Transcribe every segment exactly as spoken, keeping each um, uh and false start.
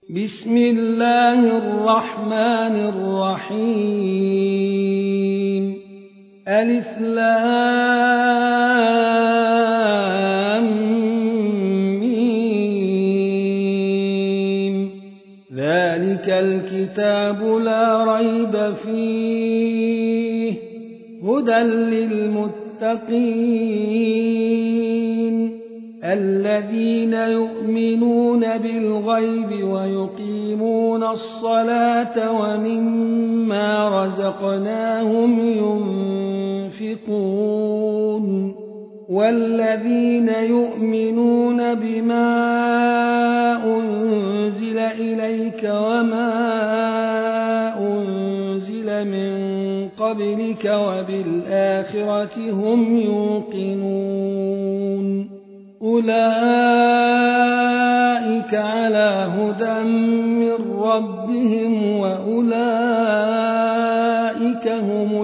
بسم الله الرحمن الرحيم ألف لام ميم ذلك الكتاب لا ريب فيه هدى للمتقين الذين يؤمنون بالغيب ويقيمون الصلاة ومما رزقناهم ينفقون والذين يؤمنون بما أنزل إليك وما أنزل من قبلك وبالآخرة هم يوقنون أولئك على هدى من ربهم وأولئك هم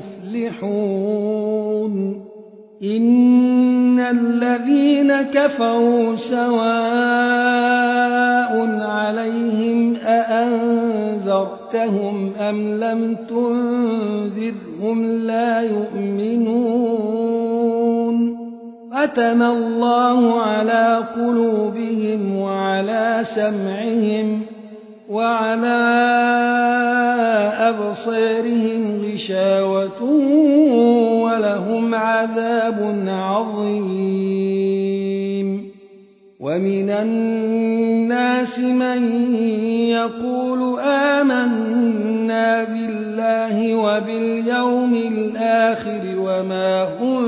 المفلحون إن الذين كفروا سواء عليهم أأنذرتهم أم لم تنذرهم لا يؤمنون ختم الله على قلوبهم وعلى سمعهم وعلى أبصارهم غشاوة ولهم عذاب عظيم ومن الناس من يقول آمنا بالله وباليوم الآخر وما هم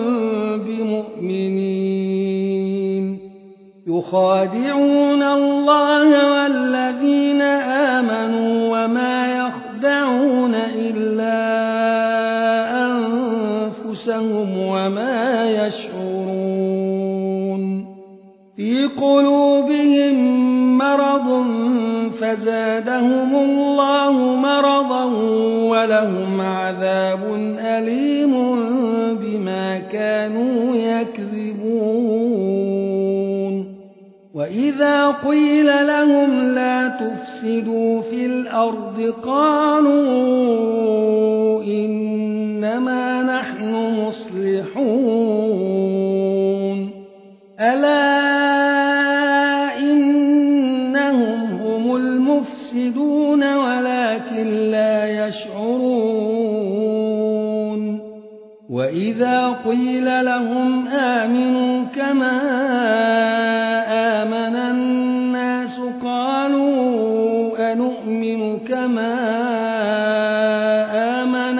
بمؤمنين يخادعون الله والذين آمنوا وما يخدعون إلا أنفسهم وما يشعرون في قلوبهم مرض فزادهم الله مرضا ولهم عذاب أليم بما كانوا يكذبون وإذا قيل لهم لا تفسدوا في الأرض قالوا إنما نحن مصلحون ألا إنهم هم المفسدون ولكن لا يشعرون وإذا قيل لهم آمنوا كما آمن الناس قالوا أنؤمن كما آمن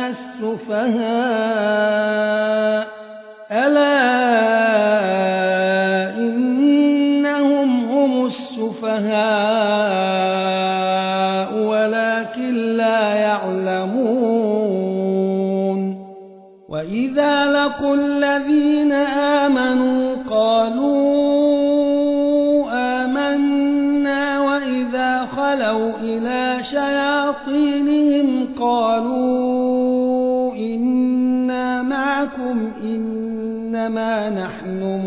السفهاء ألا إنهم هم السفهاء ولكن لا يعلمون وإذا لقوا الذين آمنوا قالوا آمنا وإذا خلوا إلى شياطينهم قالوا إنا معكم إنما نحن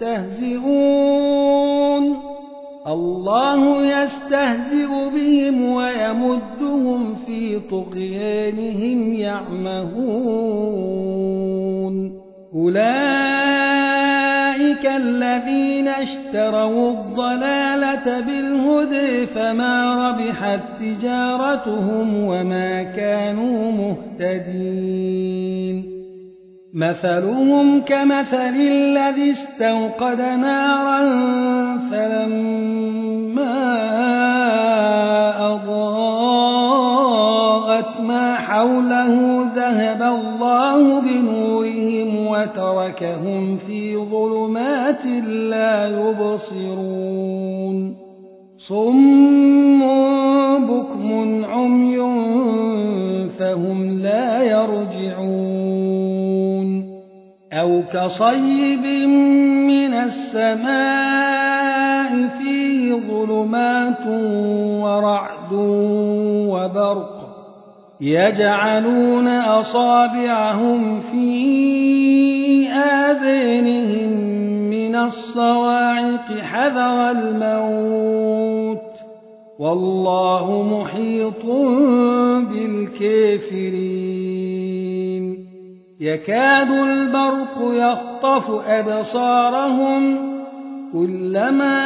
مستهزئون الله يستهزئ بهم ويمدهم في طغيانهم يعمهون أولئك الذين اشتروا الضلالة بالهدى فما ربحت تجارتهم وما كانوا مهتدين مثلهم كمثل الذي استوقد نارا فلما أضاءت ما حوله ذهب الله بنورهم وتركهم في ظلمات لا يبصرون صم بكم عمي فهم لا يرجعون أو كصيب من السماء فيه ظلمات ورعد وبرق يجعلون أصابعهم في آذانهم من الصواعق حذر الموت والله محيط بالكافرين يكاد البرق يخطف أبصارهم كلما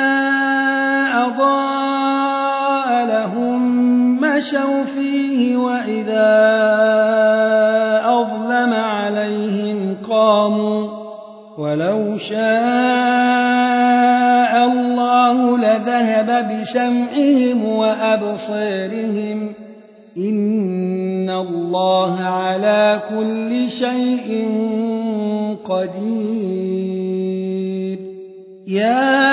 أضاء لهم مشوا فيه وإذا أظلم عليهم قاموا ولو شاء الله لذهب بسمعهم وأبصارهم إن الله على كل شيء قدير يا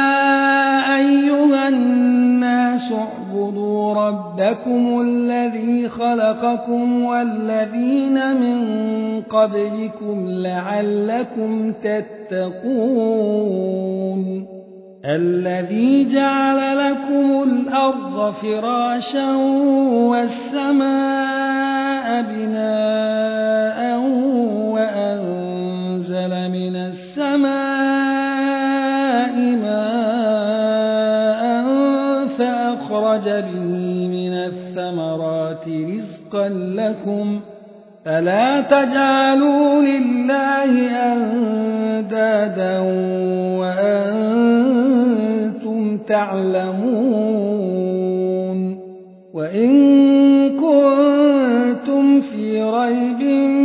أيها الناس اعبدوا ربكم الذي خلقكم والذين من قبلكم لعلكم تتقون الذي جعل لكم الأرض فراشا والسماء بناء وأنزل من السماء ماء فأخرج به من الثمرات رزقا لكم فلا تجعلوا لله أندادا وأنتم تعلمون وإن كنتم في ريب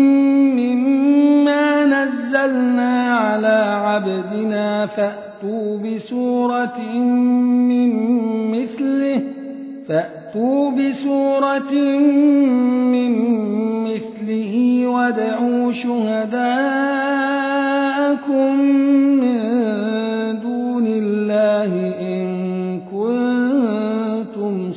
مما نزلنا على عبدنا فأتوا بسورة من مثله فأتوا بسورة من مثله وادعوا شهداءكم من دون الله إن كنتم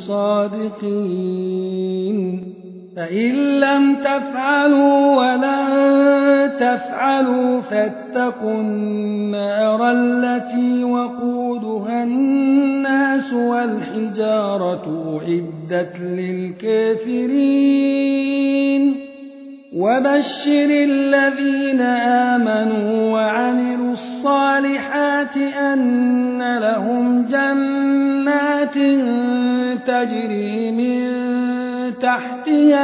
صادقين فإن لم تفعلوا ولن تفعلوا فاتقوا النار التي وقودها الناس والحجارة أعدت للكافرين وبشر الذين آمنوا وعملوا الصالحات أن لهم جنات تجري من تحتها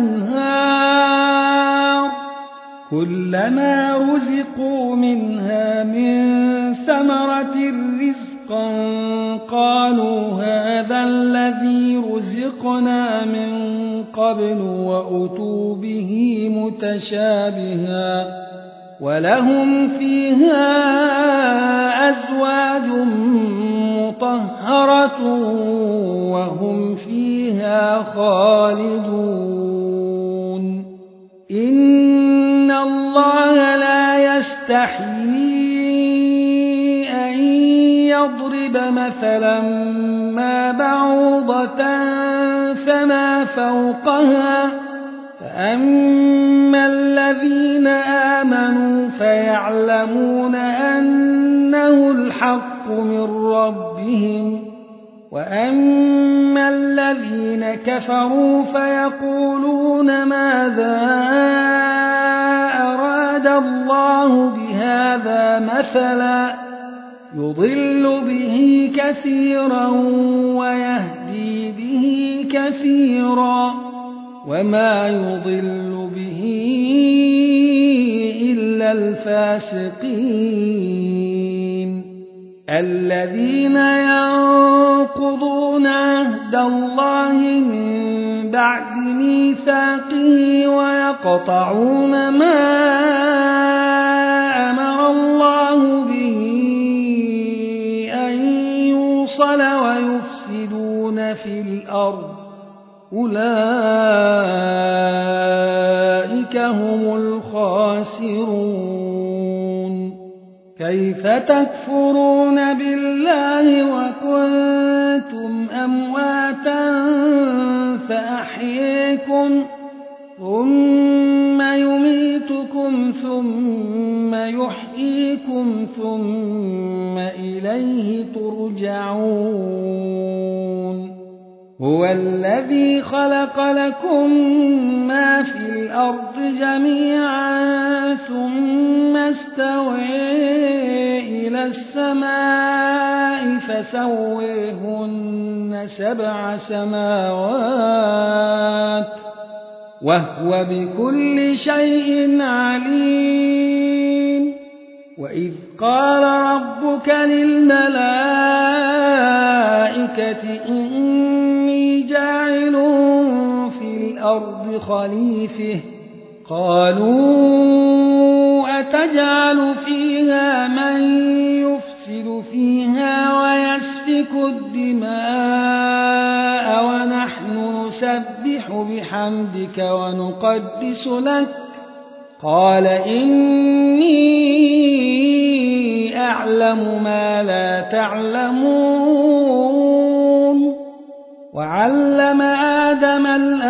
الأنهار كلما رزقوا منها من ثمرة رزقا قالوا هذا الذي رزقنا من قبل وأتوا به متشابها ولهم فيها أزواج مطهرة وهم فيها خالدون إن الله لا يستحيي أن يضرب مثلا ما بعوضة فما فوقها فأما الذين آمنوا فيعلمون أنه الحق من ربهم وأما الذين كفروا فيقولون ماذا أراد الله بهذا مثلا يضل به كثيرا ويهدي به كثيرا وما يضل به إلا الفاسقين الذين ينقضون عهد الله من بعد ميثاقه ويقطعون ما أمر الله به أن يوصل ويفسدون في الأرض أولئك هم الخاسرون كيف تكفرون بالله وكنتم أمواتا فأحييكم ثم يميتكم ثم يحييكم ثم إليه ترجعون هو الذي خلق لكم ما في الأرض جميعا ثم استوى إلى السماء فسويهن سبع سماوات وهو بكل شيء عليم وإذ قال ربك للملائكة إني جاعل في الأرض خليفة قالوا أتجعل فيها من يفسد فيها ويسفك الدماء ونحن نسبح بحمدك ونقدس لك قال إني أعلم ما لا تعلمون وعلم آدم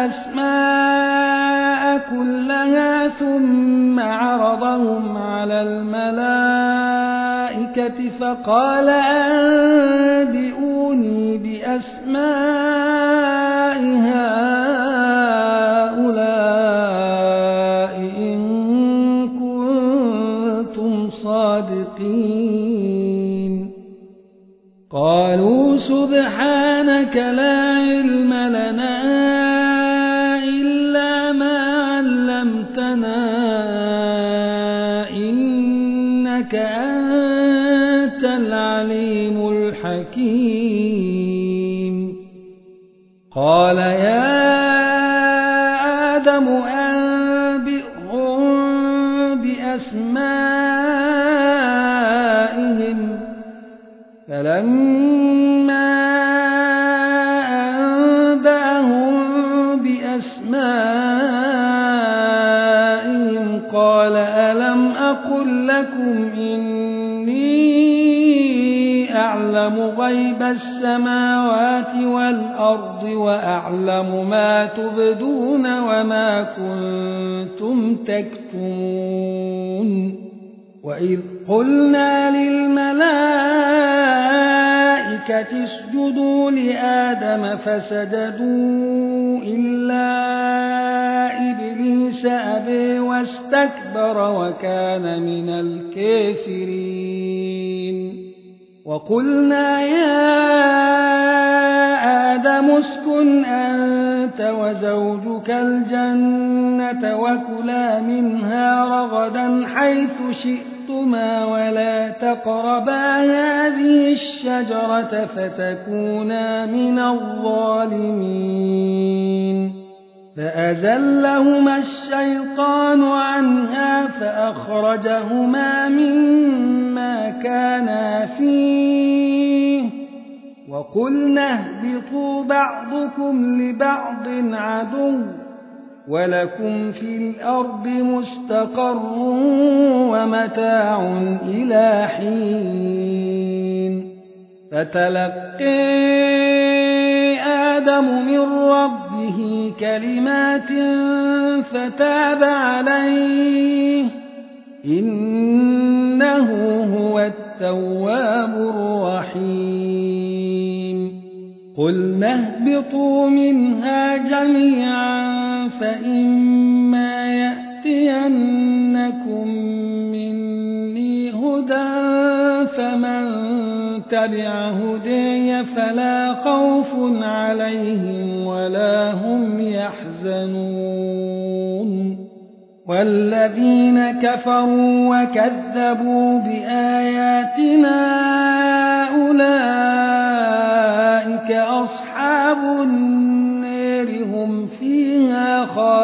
الأسماء كلها ثم عرضهم على الملائكة فقال أنبئوني بأسماء هؤلاء إن كنتم صادقين قالوا سبحانك لا علم لنا إلا ما علمتنا إنك أنت العليم الحكيم قال يا آدم أنبئهم بأسمائهم فلما أنبأهم بأسمائهم قال ألم أقل لكم إني أعلم غيب السماوات والأرض وأعلم ما تبدون وما كنتم تكتمون وإذ قلنا للملائكة اسجدوا لآدم فسجدوا إلا إبليس أبى واستكبر وكان من الكافرين وقلنا يا آدم اسكن أنت وزوجك الجنة وكلا منها رغدا حيث شئتما ولا تقربا هذه الشجرة فتكونا من الظالمين فأزلهما الشيطان عنها فأخرجهما مما كانا فيه وقلنا اهبطوا بعضكم لبعض عدو ولكم في الأرض مستقر ومتاع إلى حين فتلقي آدم من ربه كلمات فتاب عليه إنه هو التواب الرحيم قلنا اهبطوا منها جميعا فإما يأتينكم مني هدى فمن تبع هدي فلا خوف عليهم ولا هم يحزنون والذين كفروا وكذبوا بآياتنا أولئك أصحاب النار هم فيها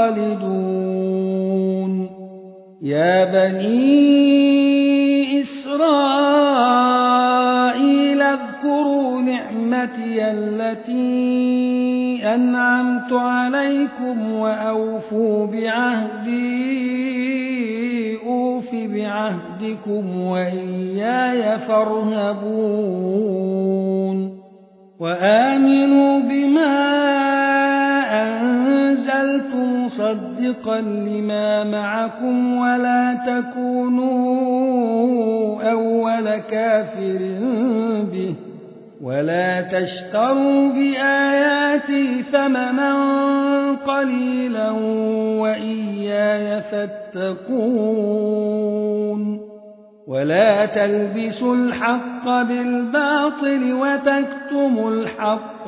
خالدون يا بني إسرائيل اذكروا نعمتي التي أنعمت عليكم وأوفوا بعهدي أوف بعهدكم وإياي فارهبون وآمنوا بما أنزلت مصدقا لما معكم ولا تكونوا أول كافر به ولا تشتروا بآياتي بآياتي ثمنا قليلا وإياي فاتقون ولا تلبسوا الحق بالباطل وتكتموا الحق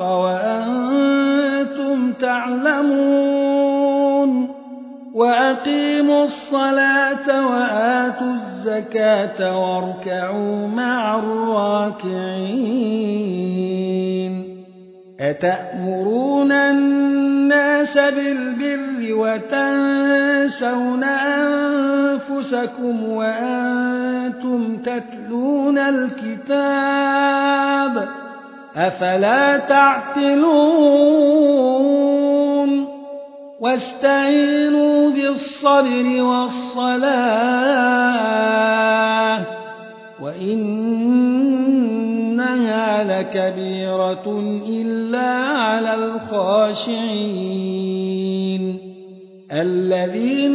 وأنتم تعلمون وأقيموا الصلاة وآتوا الزكاة واركعوا مع الراكعين أتأمرون الناس بالبر وتنسون أنفسكم وأنتم تتلون الكتاب أفلا تعقلون واستعينوا بالصبر والصلاة وإنها لكبيرة إلا على الخاشعين الذين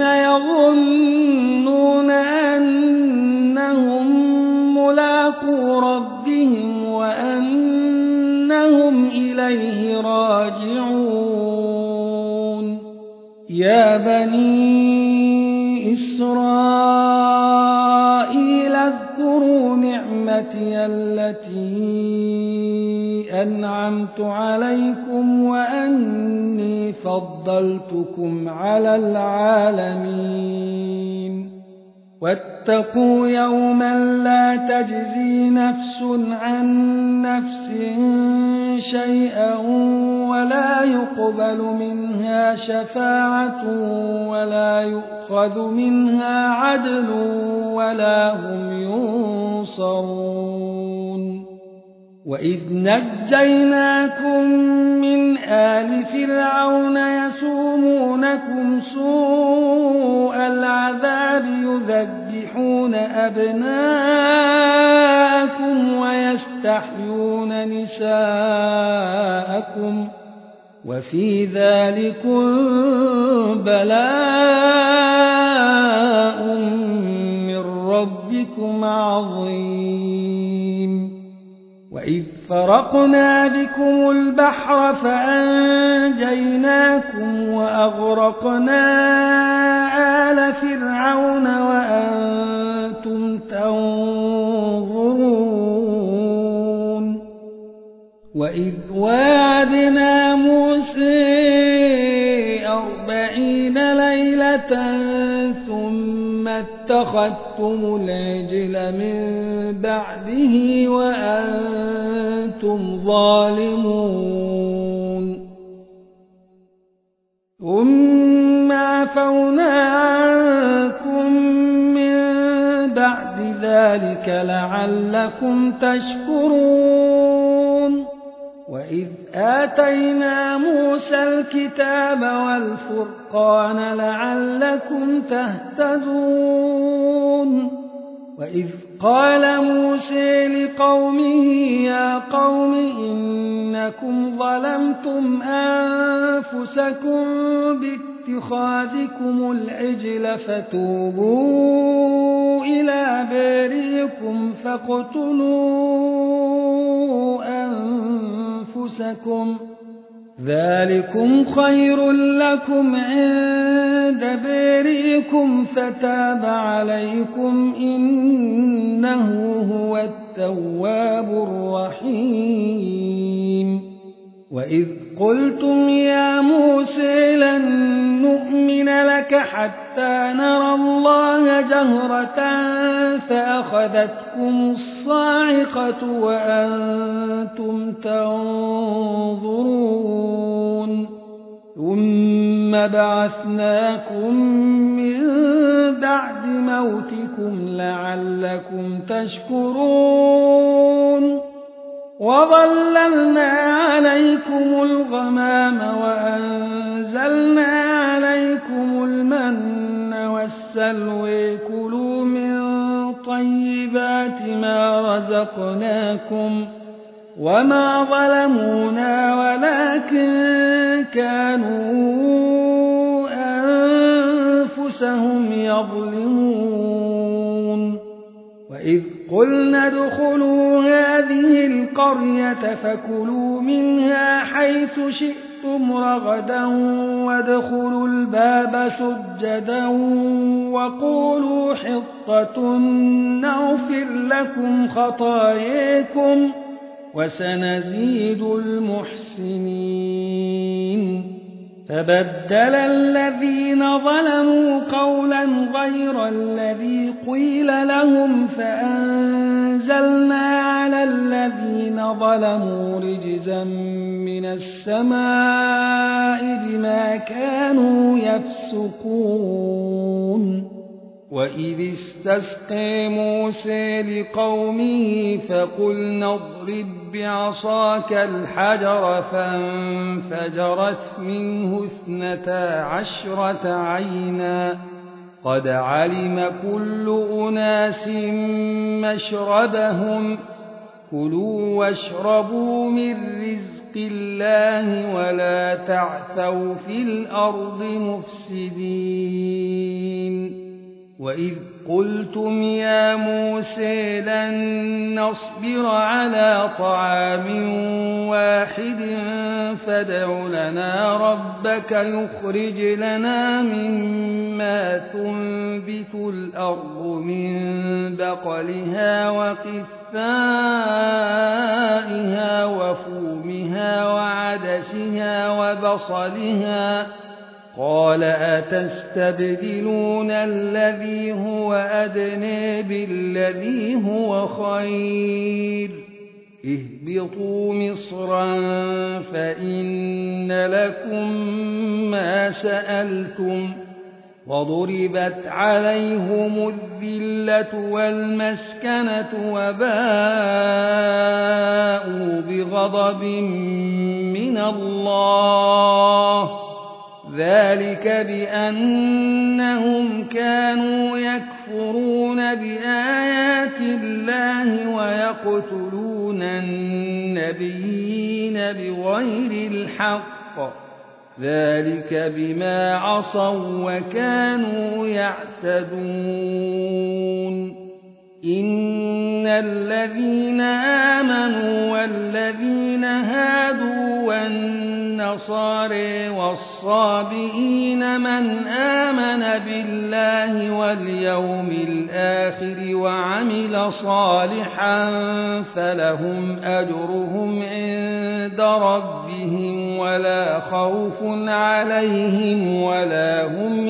يظنون أنهم ملاقو ربهم وأنهم إليه راجعون يا بني إسرائيل اذكروا نعمتي التي أنعمت عليكم وأني فضلتكم على العالمين واتقوا يوما لا تجزي نفس عن نفس شيئا ولا يقبل منها شفاعة ولا يؤخذ منها عدل ولا هم ينصرون وإذ نجيناكم من آل فرعون يسومونكم سوء العذاب يذبحون أبناءكم ويستحيون نساءكم وفي ذلكم بلاء من ربكم عظيم وإذ فرقنا بكم البحر فأنجيناكم وأغرقنا آل فرعون وأنتم تنظرون وإذ واعدنا موسى أربعين ليلة ثم اتخذتم العجل من بعده وأنتم ظالمون ثم عفونا عنكم من بعد ذلك لعلكم تشكرون وإذ آتينا موسى الكتاب والفرقان لعلكم تهتدون وإذ قال موسى لقومه يا قوم إنكم ظلمتم أنفسكم باتخاذكم العجل فتوبوا إلى بارئكم فاقتلوا أنفسكم ذلكم خير لكم عند بارئكم فتاب عليكم إنه هو التواب الرحيم وإذ قلتم يا موسى لن نؤمن لك حتى نرى الله جهرة فأخذتكم الصاعقة وأنتم تنظرون ثم بعثناكم من بعد موتكم لعلكم تشكرون وظللنا عليكم الغمام وأنزلنا عليكم المن والسلوى كلوا من طيبات ما رزقناكم وما ظلمونا ولكن كانوا أنفسهم يظلمون وإذ قلنا ادخلوا هذه القرية فكلوا منها حيث شئتم شئتم رغدا وادخلوا الباب سجدا وقولوا حطة نغفر لكم خطاياكم وسنزيد المحسنين فبدل الذين ظلموا قولا غير الذي قيل لهم فأنزلنا على الذين ظلموا رجزا من السماء بما كانوا يفسقون وإذ استسقى موسى لقومه فقلنا اضرب بعصاك الحجر فانفجرت منه اثنتا عشرة عينا قد علم كل أناس مشربهم كلوا واشربوا من رزق الله ولا تعثوا في الأرض مفسدين وإذ قلتم يا موسى لن نصبر على طعام واحد فادع لنا ربك يخرج لنا مما تنبت الأرض من بقلها وقثائها وفومها وعدسها وبصلها قال أتستبدلون الذي هو أدنى بالذي هو خير اهبطوا مصرا فإن لكم ما سألتم وضربت عليهم الذلة والمسكنة وباءوا بغضب من الله ذلك بأنهم كانوا يكفرون بآيات الله ويقتلون النبيين بغير الحق ذلك بما عصوا وكانوا يعتدون إن الذين آمنوا والذين هادوا والنصارى والصابئين من آمن بالله واليوم الآخر وعمل صالحا فلهم أجرهم عند ربهم ولا خوف عليهم ولا هم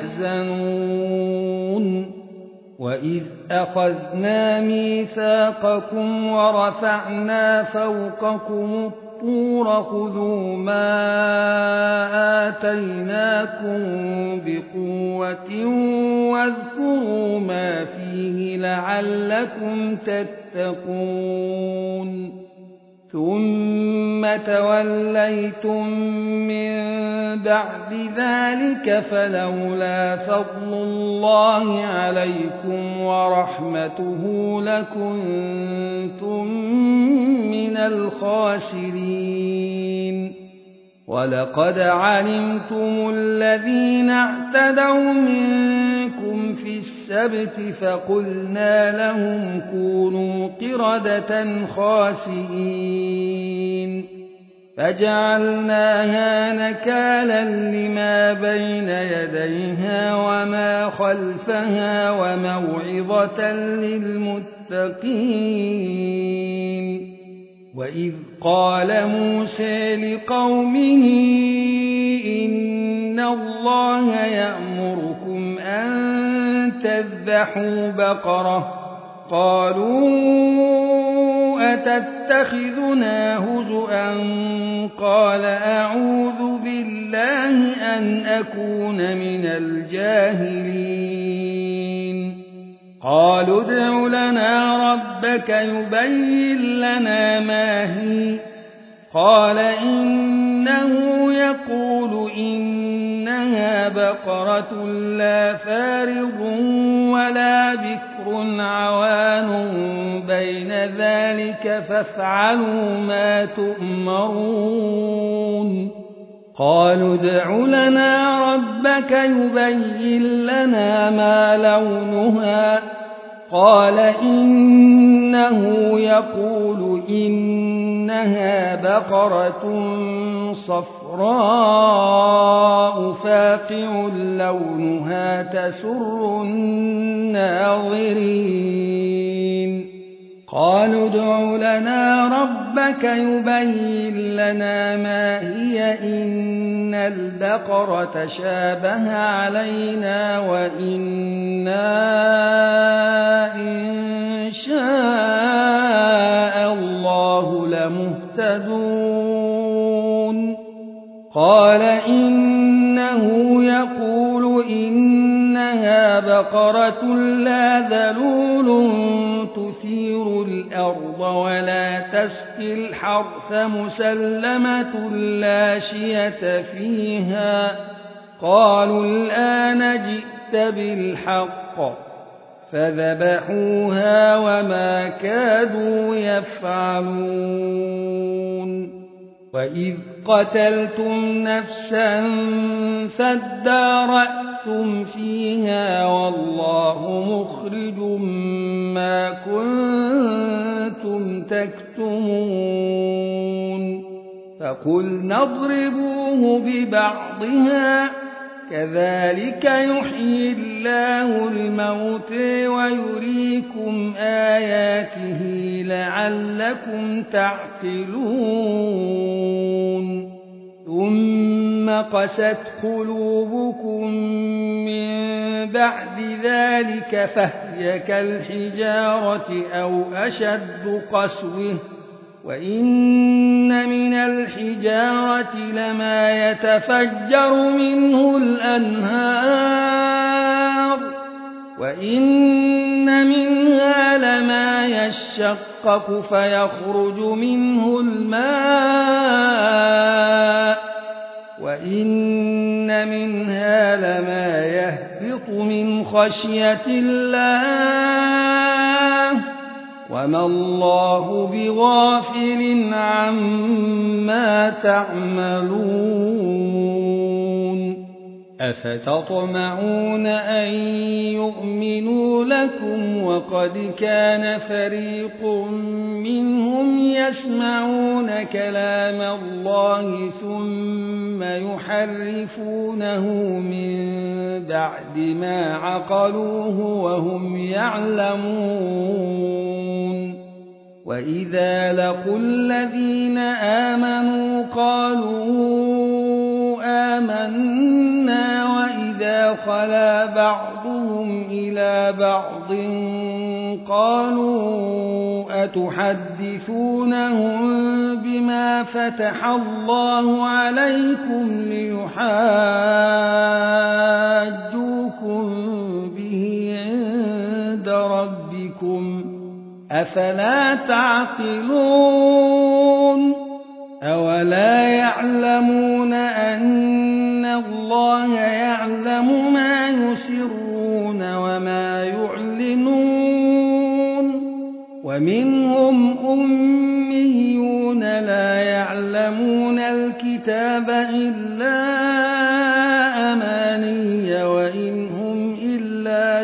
يحزنون وإذ أخذنا ميثاقكم ورفعنا فوقكم الطور خذوا ما آتيناكم بقوة واذكروا ما فيه لعلكم تتقون ثم توليتم من بعد ذلك فلولا فضل الله عليكم ورحمته لكنتم من الخاسرين ولقد علمتم الذين اعتدوا منكم في السبت فقلنا لهم كونوا قردة خاسئين فجعلناها نكالا لما بين يديها وما خلفها وموعظة للمتقين وإذ قال موسى لقومه إن الله يأمركم أن تذبحوا بقرة قالوا أتتخذنا هزؤا قال أعوذ بالله أن أكون من الجاهلين قالوا ادع لنا ربك يبين لنا ما هي قال إنه يقول إنها بقرة لا فارض ولا بكر عوان بين ذلك فافعلوا ما تؤمرون قالوا ادع لنا ربك يبين لنا ما لونها قال إنه يقول إنها بقرة صفراء فاقع لونها تسر الناظرين قالوا ادع لنا ربك يبين لنا ما هي إن البقرة شابه علينا وإنا إن شاء الله لمهتدون قال إنه يقول إنها بقرة لا ذلول تثير الأرض ولا تسقي الحرث مسلمة لا شية فيها قالوا الآن جئت بالحق فذبحوها وما كادوا يفعلون وإذ قتلتم نفسا فادارأتم فيها والله مخرج ما كنتم تكتمون فقلنا اضربوه ببعضها كذلك يحيي الله الموت ويريكم آياته لعلكم تعقلون ثم قست قلوبكم من بعد ذلك فهي كالحجارة أو أشد قسوة وإن من الحجارة لما يتفجر منه الأنهار وإن منها لما يشقق فيخرج منه الماء وإن منها لما يهبط من خشية الله وما الله بغافل عما تعملون أفتطمعون أن يؤمنوا لكم وقد كان فريق منهم يسمعون كلام الله ثم يحرفونه من بعد ما عقلوه وهم يعلمون وإذا لقوا الذين آمنوا قالوا آمنا وإذا خلا بعضهم إلى بعض قالوا أتحدثونهم بما فتح الله عليكم ليحاجوكم به عند ربكم أفلا تعقلون أولا يعلمون أن الله يعلم ما يسرون وما يعلنون ومنهم أميون لا يعلمون الكتاب إلا أماني وإن هم إلا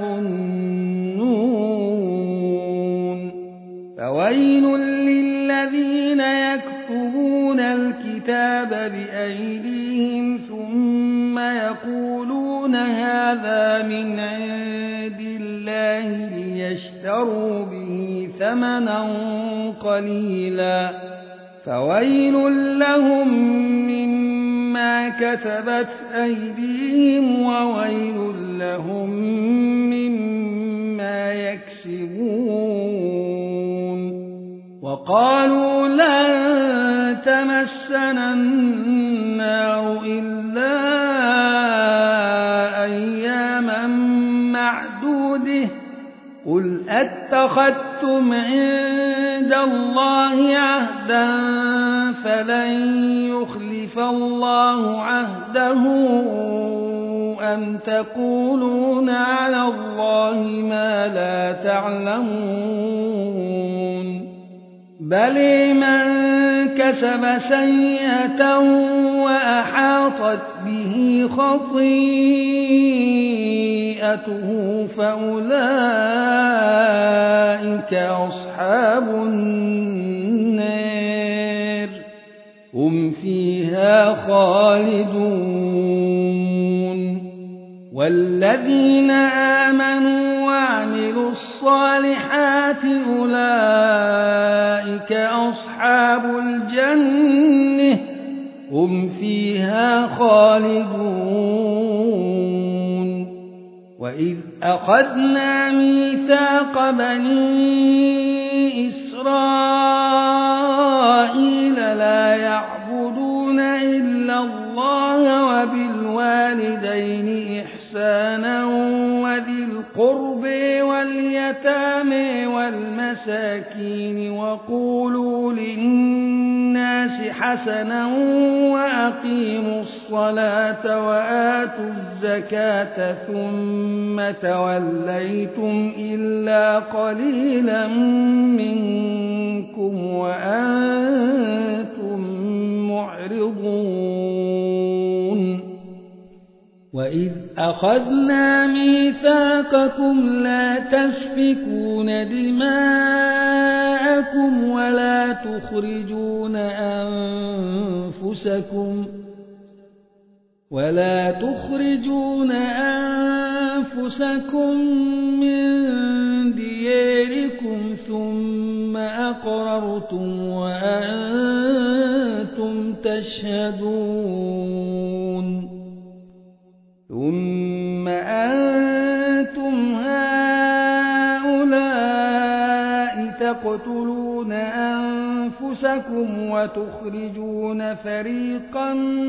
يظنون فويل للذين يكتبون الكتاب بأيديهم ثم يقولون هذا من عند الله ليشتروا به ثمنا قليلا فويل لهم مما كتبت أيديهم وويل لهم مما يكسبون وقالوا لن تمسنا النار إلا أياما معدودة قل أتخذتم عند الله عهدا فلن يخلف الله عهده أم تقولون على الله ما لا تعلمون بل من كسب سيئة وأحاطت به خطيئته فأولئك أصحاب النار هم فيها فيها خالدون والذين آمنوا وعملوا الصالحات أولئك أصحاب الجنة هم فيها خالدون وإذ أخذنا ميثاق بني إسرائيل لا يعبدون إلا الله وبالوالدين إحسانا وذي القرب واليتامى والمساكين وقولوا للناس حسنا وأقيموا الصلاة وآتوا الزكاة ثم توليتم إلا قليلا منكم وأنتم معرضون وإذ أخذنا ميثاقكم لا تسفكون دماءكم ولا تخرجون أنفسكم ولا تخرجون أنفسكم من دياركم ثم أقررتم وأنتم تشهدون ثم أنتم هؤلاء تقتلون أنفسكم وتخرجون فريقا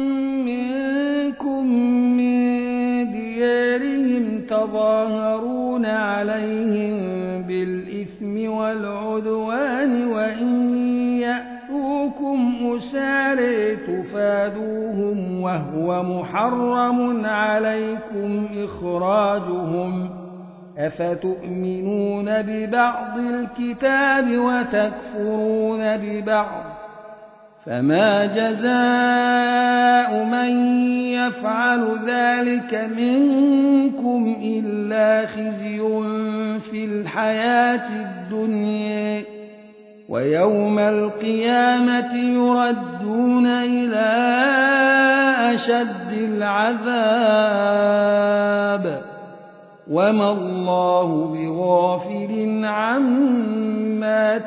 منكم من ديارهم تظاهرون عليهم بالإثم والعدوان وإن يأتوكم أسارى تفادوهم وهو محرم عليكم إخراجهم أفتؤمنون ببعض الكتاب وتكفرون ببعض فما جزاء من يفعل ذلك منكم إلا خزي في الحياة الدنيا ويوم القيامة يردون إلى أشد العذاب وما الله بغافل عما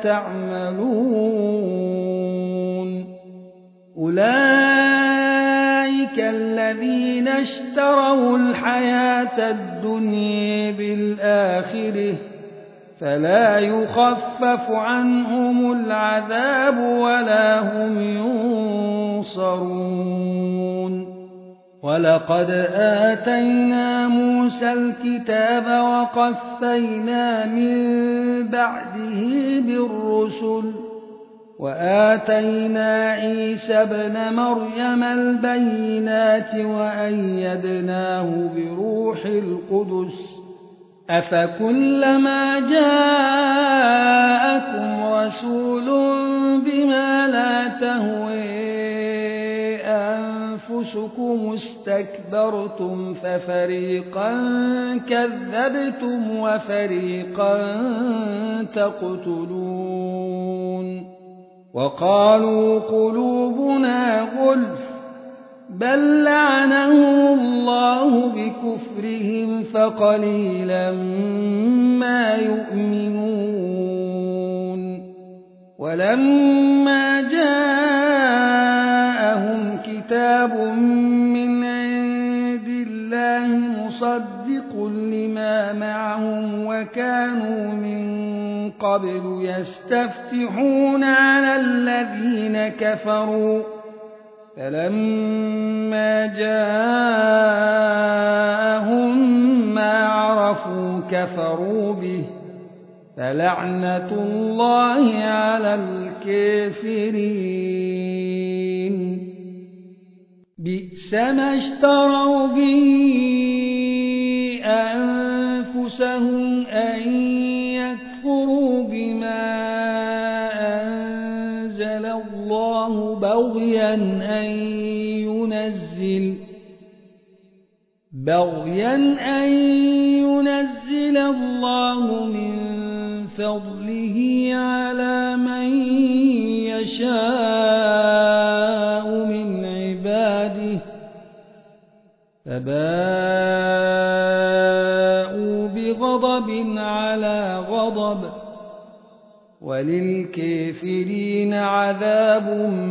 تعملون أولئك الذين اشتروا الحياة الدنيا بالآخرة فلا يخفف عنهم العذاب ولا هم ينصرون ولقد آتينا موسى الكتاب وقفينا من بعده بالرسل وآتينا عيسى ابن مريم البينات وأيدناه بروح القدس أفكلما جاءكم رسول بما لا تهوي أنفسكم استكبرتم ففريقا كذبتم وفريقا تقتلون وقالوا قلوبنا غلف بل لعنهم الله بكفرهم فقليلا ما يؤمنون ولما جاءهم كتاب من عند الله مصدق لما معهم وكانوا من قبل يستفتحون على الذين كفروا فلما جاءهم ما عرفوا كفروا به فلعنة الله على الكافرين بئس ما اشتروا به أنفسهم أن يكفروا بما أنزل الله بغيا أن ينزل بغيا أن ينزل الله من فضله على من يشاء من عباده عباده فباءوا بغضب على غضب وللكافرين عذاب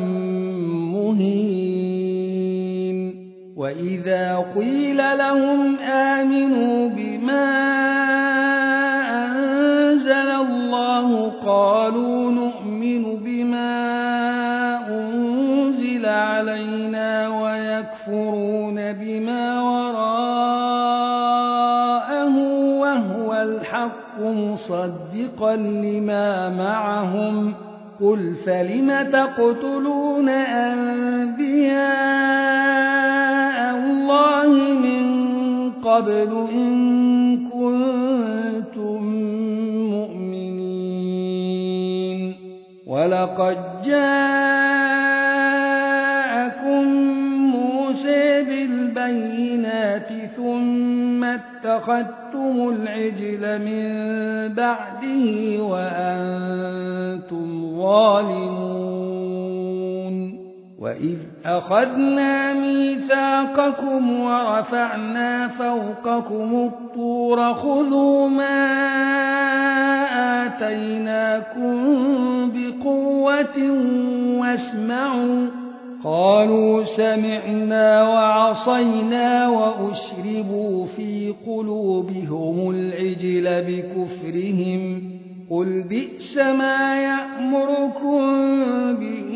مهين وإذا قيل لهم آمنوا بما أنزل الله قالوا نؤمن بما أنزل علينا ويكفرون بما وراءه وهو الحق مصدقا لما معهم قل فلم تقتلون أنبياء الله من قبل إن كنتم مؤمنين ولقد جاءكم موسى بالبينات ثم اتخذتم العجل من بعده وأنتم ظالمون وإذ أخذنا ميثاقكم ورفعنا فوقكم الطور خذوا ما آتيناكم بقوة واسمعوا قالوا سمعنا وعصينا وأشربوا في قلوبهم العجل بكفرهم قل بئس ما يأمركم به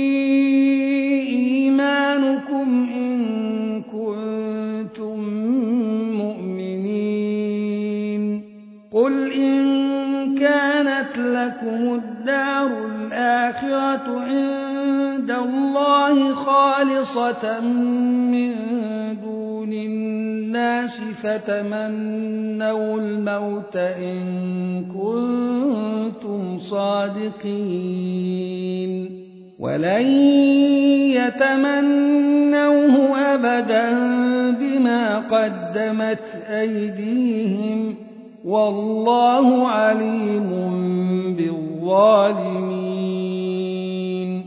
إيمانكم إن كنتم مؤمنين قل إن كانت لكم الدار الآخرة عند الله خالصة من دون الناس فتمنوا الموت إن كنتم صادقين ولن يتمنوه أبدا بما قدمت أيديهم والله عليم بالظالمين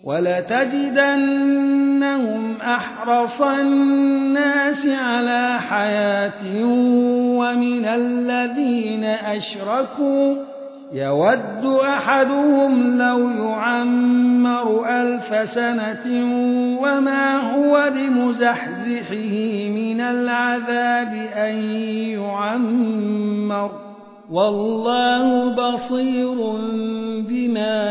ولتجدنهم أحرص الناس على حياة ومن الذين أشركوا يود أحدهم لو يعمر ألف سنة وما هو بمزحزحه من العذاب أن يعمر والله بصير بما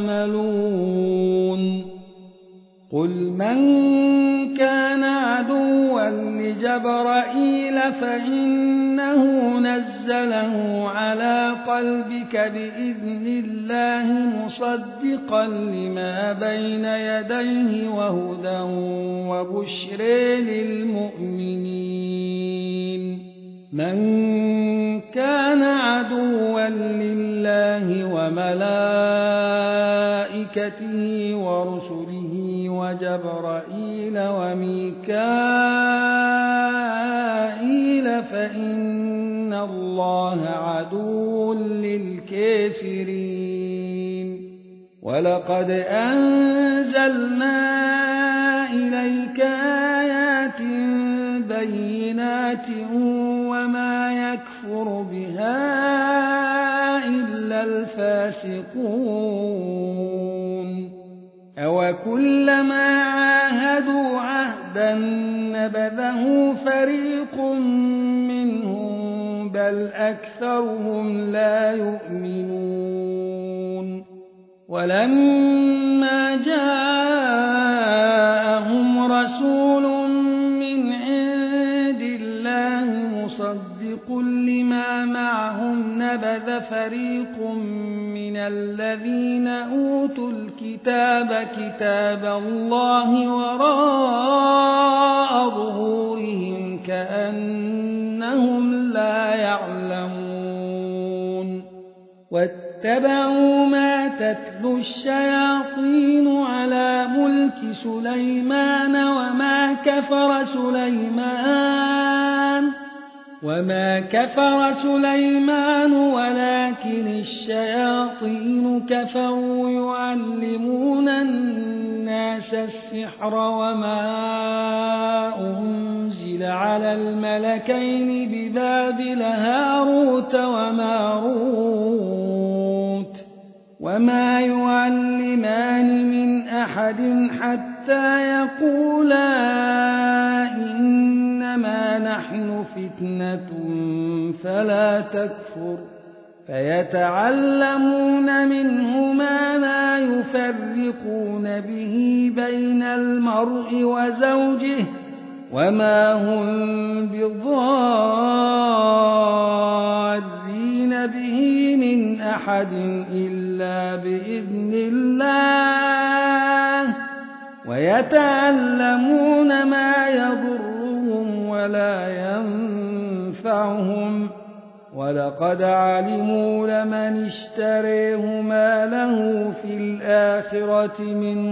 يعملون قل من كان عدوا لجبرائيل فإنه نزله على قلبك بإذن الله مصدقا لما بين يديه وهدى وبشر للمؤمنين من كان عدوا لله وملائكته ورسله وجبرائيل وميكائيل فإن الله عدو للكافرين ولقد أنزلنا إليك آيات بينات وما يكفر بها إلا الفاسقون أوكلما عاهدوا عهدا نبذه فريق منهم بل أكثرهم لا يؤمنون ولما جاءهم رسول من عند الله مصدق لما معهم نبذ فريق من الذين أوتوا الكتاب كتاب الله وراء ظهورهم كأنهم لا يعلمون واتبعوا ما تتلو الشياطين على ملك سليمان وما كفر سليمان وما كفر سليمان ولكن الشياطين كفروا يعلمون الناس السحر وما أنزل على الملكين ببابل هاروت وماروت وما يعلمان من أحد حتى يقولا إنما نحن فتنة فلا تكفر فيتعلمون منهما ما يفرقون به بين المرء وزوجه وما هم بضارين به من أحد إلا بإذن الله ويتعلمون ما يضرهم ولا ينفعهم ولقد علموا لمن اشتريه ما له في الآخرة من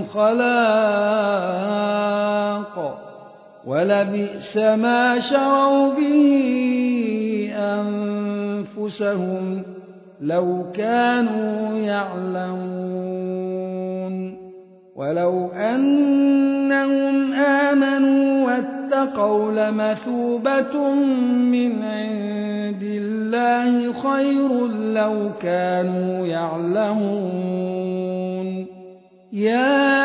خلاق ولبئس ما شروا به أنفسهم لو كانوا يعلمون ولو أنهم آمنوا واتقوا لمثوبة من عند الله خير لو كانوا يعلمون يا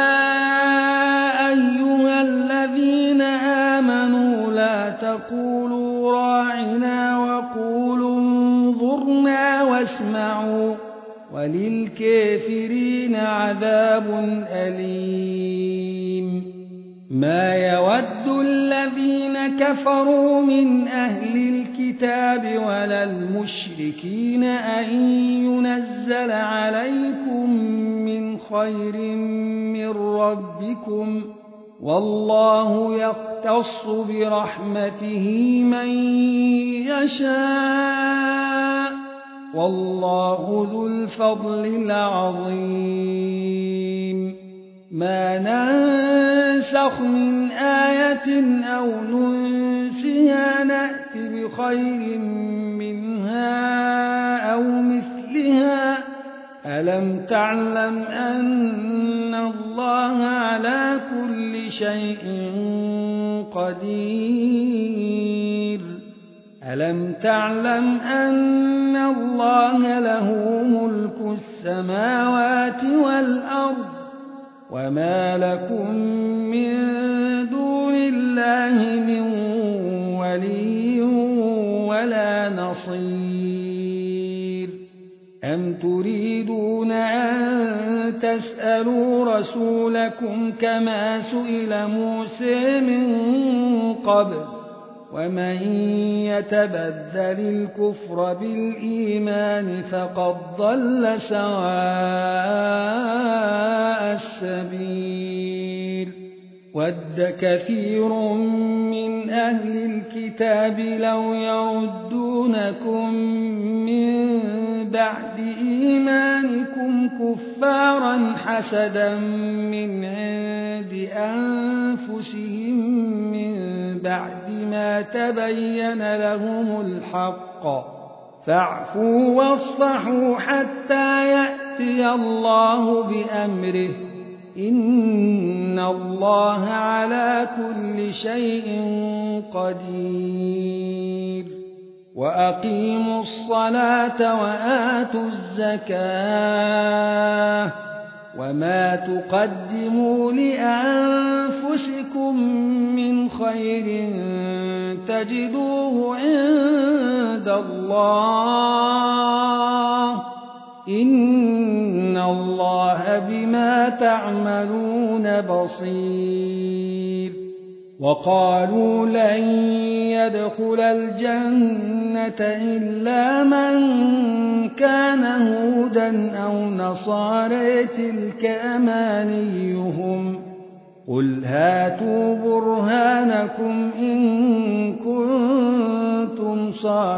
أيها الذين آمنوا لا تقولوا راعنا وقولوا انظرنا واسمعوا وللكافرين عذاب أليم ما يود الذين كفروا من أهل الكتاب ولا المشركين أن ينزل عليكم من خير من ربكم والله يختص برحمته من يشاء والله ذو الفضل العظيم ما ننسخ من آية أو ننسها نأت بخير منها أو مثلها ألم تعلم أن الله على كل شيء قدير ألم تعلم أن الله له ملك السماوات والأرض وما لكم من دون الله من ولي ولا نصير أم تريدون أن تسألوا رسولكم كما سئل موسى من قبل ومن يتبدل الكفر بالإيمان فقد ضل سواء السبيل ود كثير من أهل الكتاب لو يردونكم من بعد إيمانكم كفارا حسدا من عند أنفسهم من بعد ما تبين لهم الحق فاعفوا واصفحوا حتى يأتي الله بأمره إن الله على كل شيء قدير وأقيموا الصلاة وآتوا الزكاة وما تقدموا لأنفسكم من خير تجدوه عند الله إن الله بما تعملون بصير وقالوا لن يدخل الجنة إلا من كان هودا أو نصارى تلك أمانيهم قل هاتوا برهانكم إن كنتم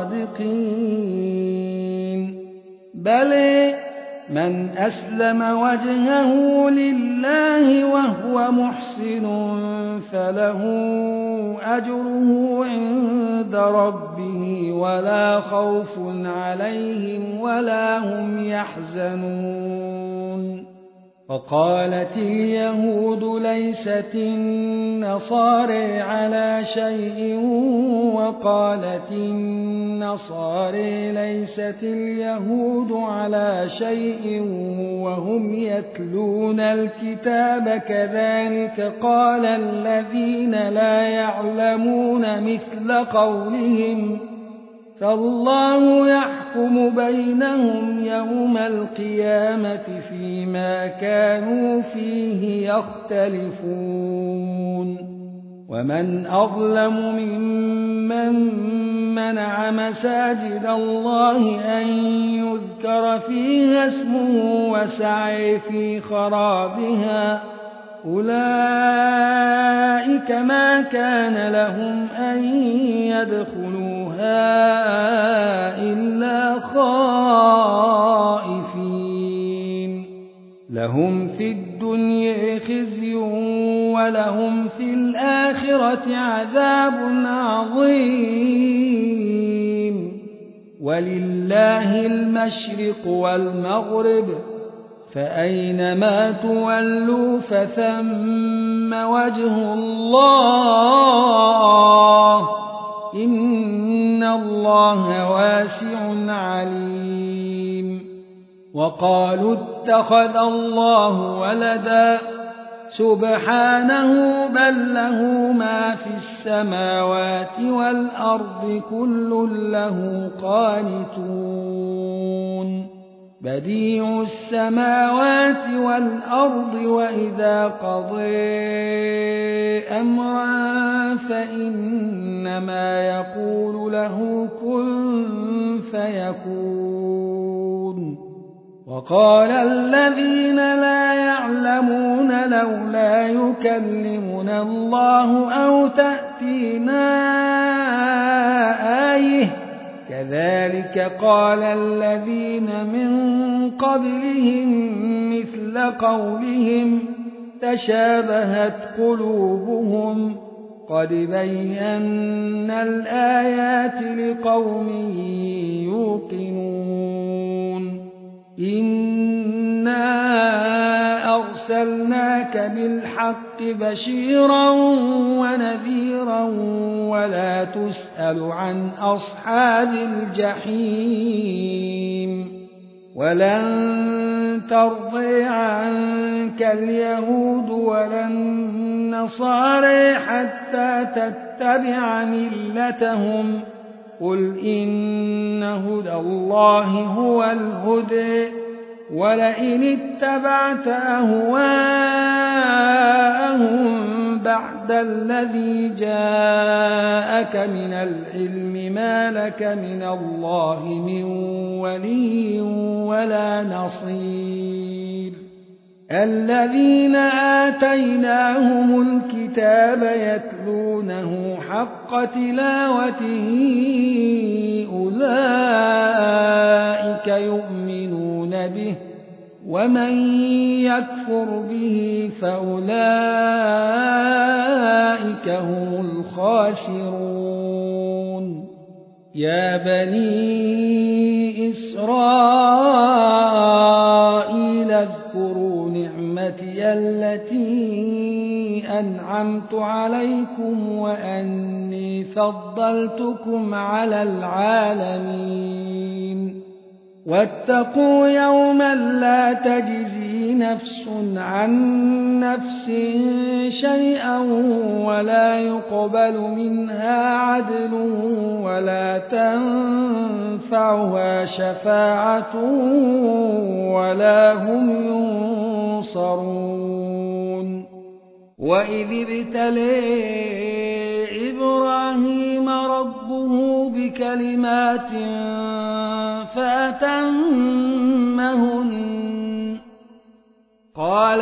صادقين بل من أسلم وجهه لله وهو محسن فله أجره عند ربه ولا خوف عليهم ولا هم يحزنون. وقالت اليهود ليست النصارى على شيء وقالت النصارى ليست اليهود على شيء وهم يتلون الكتاب كذلك قال الذين لا يعلمون مثل قولهم فالله يحكم بينهم يوم القيامة فيما كانوا فيه يختلفون. ومن أظلم ممن منع مساجد الله أن يذكر فيها اسمه وسعي في خرابها أولئك ما كان لهم أن يدخلوها إلا خائفين لهم في الدنيا خزي ولهم في الآخرة عذاب عظيم. ولله المشرق والمغرب فأينما تولوا فثم وجه الله إن الله واسع عليم. وقالوا اتخذ الله ولدا سبحانه بل له ما في السماوات والأرض كل له قانتون. بديع السماوات والأرض وإذا قضى أمرا فإنما يقول له كن فيكون. وقال الذين لا يعلمون لولا يكلمنا الله أو تأتينا آية كذلك قال الذين من قبلهم مثل قولهم تشابهت قلوبهم قد بينا الآيات لقوم يوقنون. إنا أرسلناك بالحق بشيرا ونذيرا ولا تسأل عن أصحاب الجحيم. ولن ترضي عنك اليهود ولا النصارى حتى تتبع ملتهم قل إن هدى الله هو الهدى ولئن اتبعت أهواءهم بعد الذي جاءك من العلم ما لك من الله من ولي ولا نصير. الذين آتيناهم الكتاب يتلونه حق تلاوته أولئك يؤمنون به ومن يكفر به فأولئك هم الخاسرون. يا بني إسرائيل اذكروا نعمتي التي أنعمت عليكم وأني فضلتكم على العالمين. واتقوا يوما لا تجزي نفس عن نفس شيئا ولا يقبل منها عدل ولا تنفعها شفاعة ولا هم ينصرون. وإذ ابتلى إبراهيم ربه بكلمات فأتمهن قال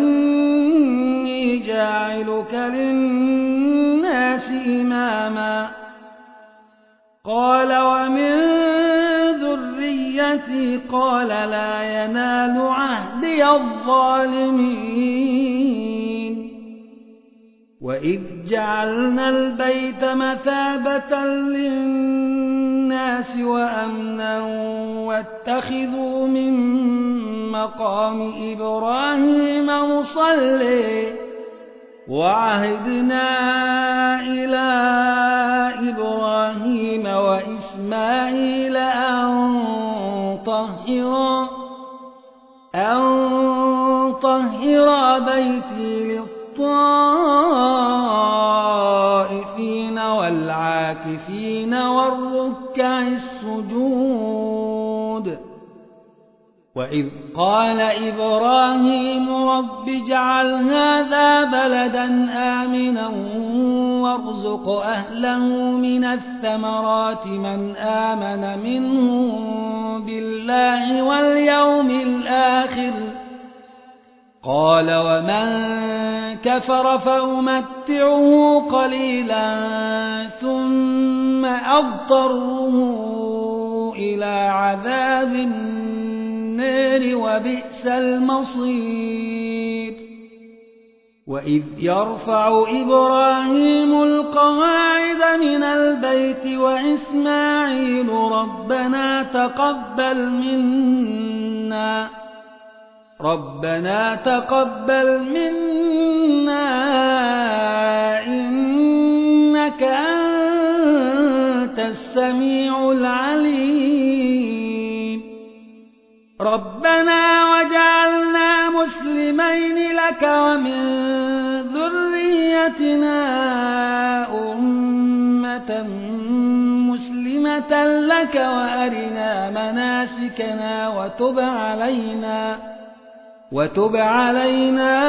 إني جاعلك للناس إماما قال ومن ذريتي قال لا ينال عهدي الظالمين. وإذ جعلنا البيت مثابة للناس وأمنا واتخذوا من مقام إبراهيم مصلى وعهدنا إلى إبراهيم وإسماعيل أن طهرا أن طهرا بيتي للطائفين والعاكفين والركع السجود وإذ قال إبراهيم رب اجعل هذا بلدا آمنا وارزق أهله من الثمرات من آمن منهم بالله واليوم الآخر قال ومن كفر فأمتعه قليلا ثم أضطره إلى عذاب النار وبئس المصير وإذ يرفع إبراهيم القواعد من البيت وإسماعيل ربنا تقبل منا ربنا تقبل منا إنك أنت السميع العليم ربنا وجعلنا مسلمين لك ومن ذريتنا أمة مسلمة لك وأرنا مناسكنا وتب علينا وتب علينا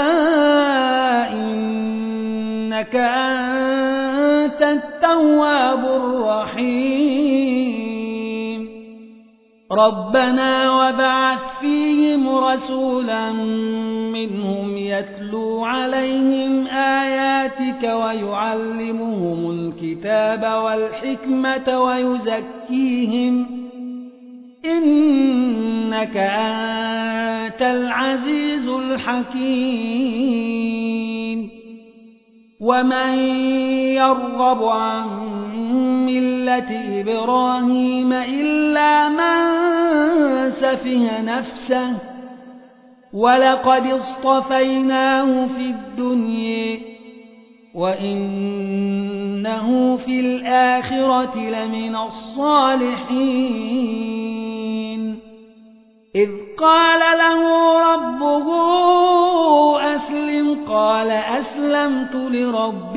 إنك أنت التواب الرحيم ربنا وابعث فيهم رسولا منهم يتلو عليهم آياتك ويعلمهم الكتاب والحكمة ويزكيهم إنك أنت العزيز الحكيم ومن يرغب عن ملة إبراهيم إلا من سفه نفسه ولقد اصطفيناه في الدنيا وإنه في الآخرة لمن الصالحين إذ قال له ربه أسلم قال أسلمت لرب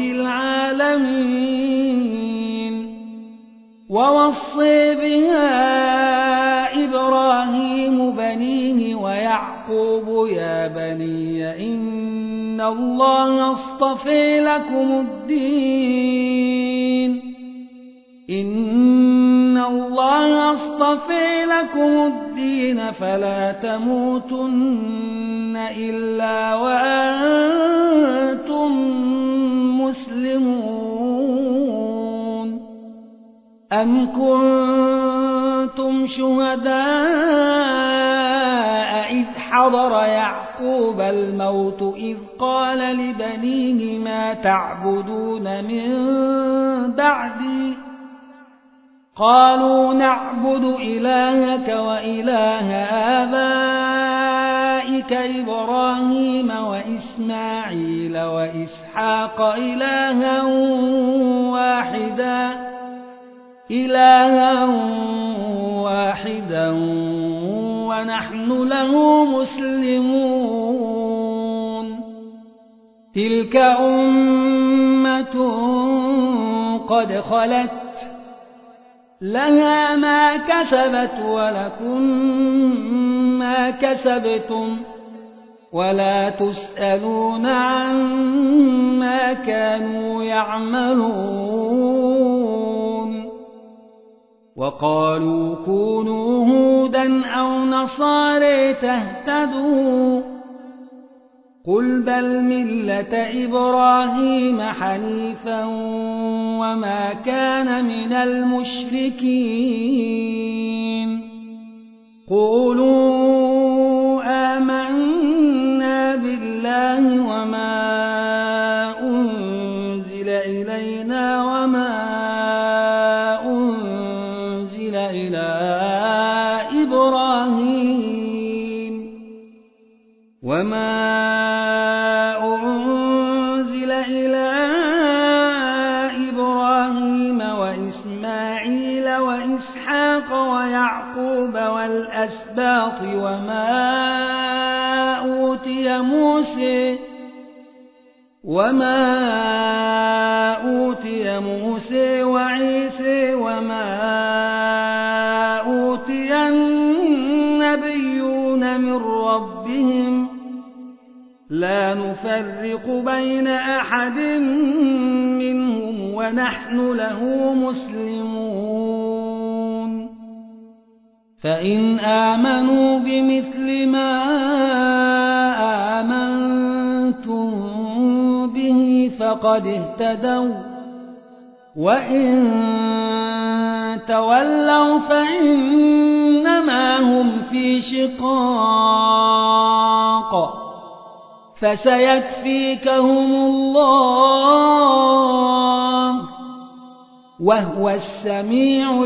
العالمين ووصي بها إبراهيم بنيه ويعقوب يا بني إن الله اصطفى لكم الدين إن الله اصطفى لكم الدين فلا تموتن إلا وأنتم مسلمون أم كنتم شهداء إذ حضر يعقوب الموت إذ قال لبنيه ما تعبدون من بعدي قالوا نعبد إلهك وإله آبائك إبراهيم وإسماعيل وإسحاق إلها واحدا إلها واحدا ونحن له مسلمون تلك أمة قد خلت لها ما كسبت ولكم ما كسبتم ولا تسألون عما كانوا يعملون وقالوا كونوا هودا أو نصارى تهتدوا قل بل ملة إبراهيم حنيفا وما كان من المشركين قولوا آمنا بالله وما أنزل إلينا وما أنزل إلى إبراهيم وما أنزل إلى إبراهيم وإسماعيل وإسحاق ويعقوب والأسباط وما أوتي موسى وما أوتي موسى وعيسى وما أوتي النبيون من ربهم لا نفرق بين أحد منهم ونحن له مسلمون فإن آمنوا بمثل ما آمنتم به فقد اهتدوا وإن تولوا فإنما هم في شقاق فسيكفيكهم الله وهو السميع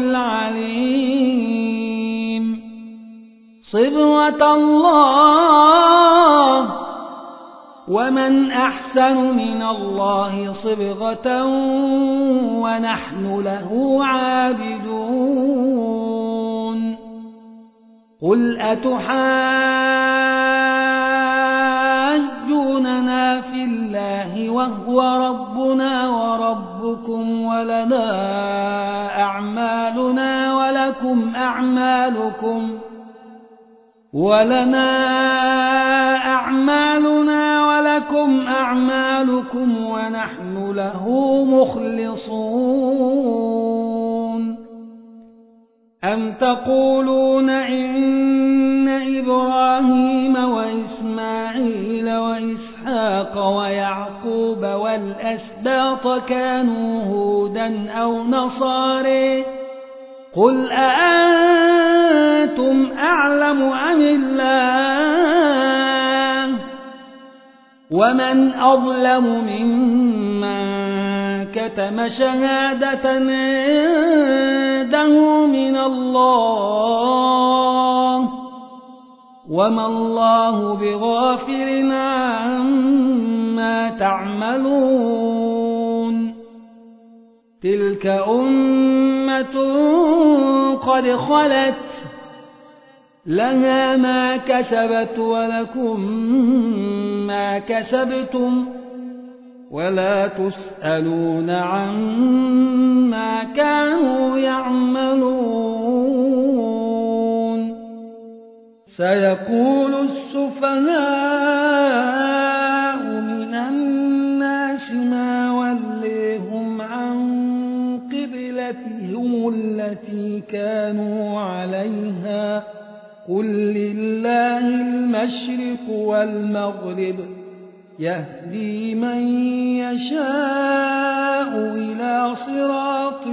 العليم صبغة الله ومن أحسن من الله صبغة ونحن له عابدون قل أتحاجوننا في الله وهو ربنا وربكم ولنا أعمالنا ولكم أعمالكم ولنا أعمالنا ولكم أعمالكم ونحن له مخلصون أم تقولون إن إبراهيم وإسماعيل وإسحاق ويعقوب والأسباط كانوا هودا أو نصارى قل أأنتم أعلم أم الله ومن أظلم ممن كتم شهادة عنده من الله وما الله بغافل عما تعملون تلك أمة قد خلت لها ما كسبت ولكم ما كسبتم ولا تسألون عما كانوا يعملون سيقول السفهاء من الناس ما وليهم عن قبلتهم التي كانوا عليها قل لله المشرق والمغرب يهدي من يشاء إلى صراط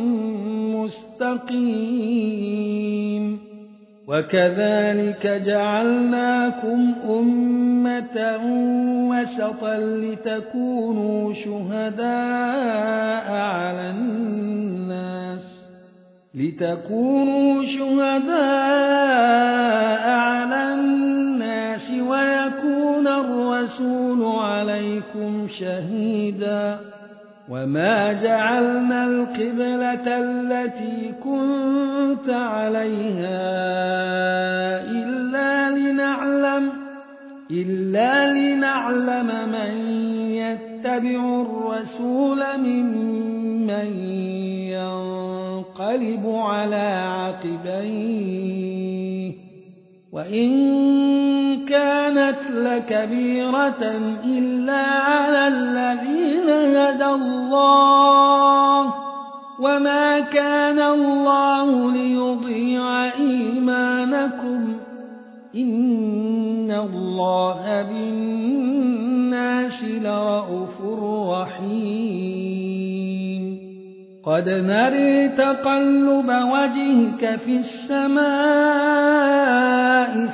مستقيم وكذلك جعلناكم أمة وسطا لتكونوا شهداء على الناس لتكونوا شهداء على الناس ويكون الرسول عليكم شهيدا وما جعلنا القبلة التي كنت عليها إلا لنعلم إلا لنعلم من يتبع الرسول ممن ينقلب على عقبيه وإن كانت لكبيرة إلا على الذين هدى الله وما كان الله ليضيع إيمانكم إن الله بالناس لرءوف رحيم قد نري تقلب وجهك في السماء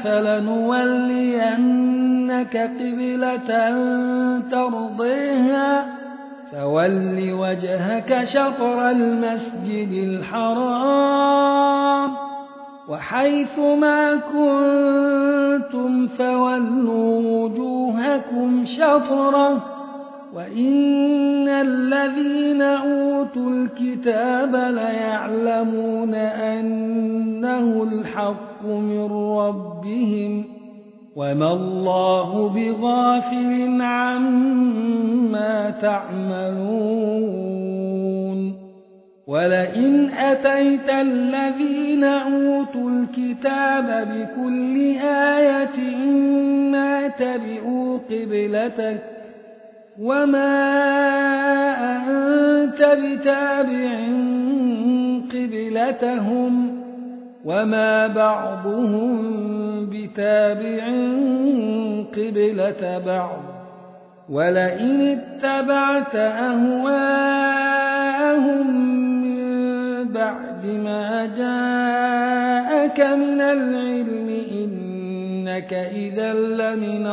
فلنولينك قبلة ترضيها فول وجهك شطر المسجد الحرام وحيث ما كنتم فولوا وجوهكم شطره وإن الذين أوتوا الكتاب ليعلمون أنه الحق من ربهم وما الله بغافل عما تعملون ولئن أتيت الذين أوتوا الكتاب بكل آية ما تبعوا قبلتك وما أنت بتابع قبلتهم وما بعضهم بتابع قبلة بعض ولئن اتبعت أهواءهم من بعد ما جاءك من العلم إنك إذا لمن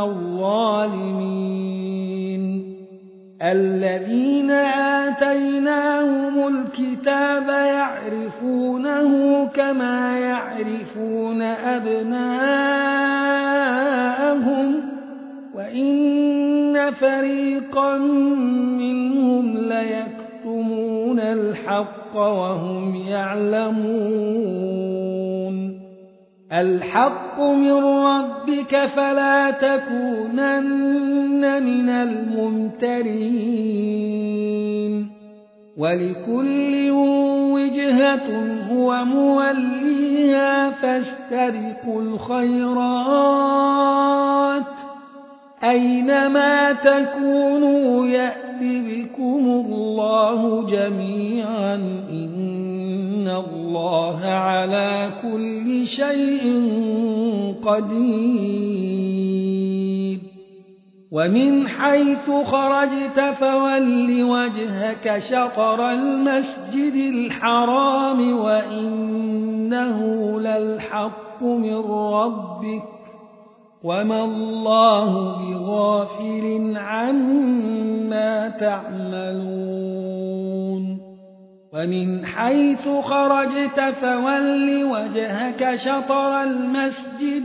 الظالمين الذين آتيناهم الكتاب يعرفونه كما يعرفون أبناءهم وإن فريقا منهم ليكتمون الحق وهم يعلمون الحق من ربك فلا تكونن من الممترين ولكل وجهة هو موليها فاستبقوا الخيرات أينما تكونوا يأت بكم الله جميعا إن الله على كل شيء قدير ومن حيث خرجت فول وجهك شطر المسجد الحرام وإنه للحق من ربك وما الله بغافل عما تعملون ومن حيث خرجت فول وجهك شطر المسجد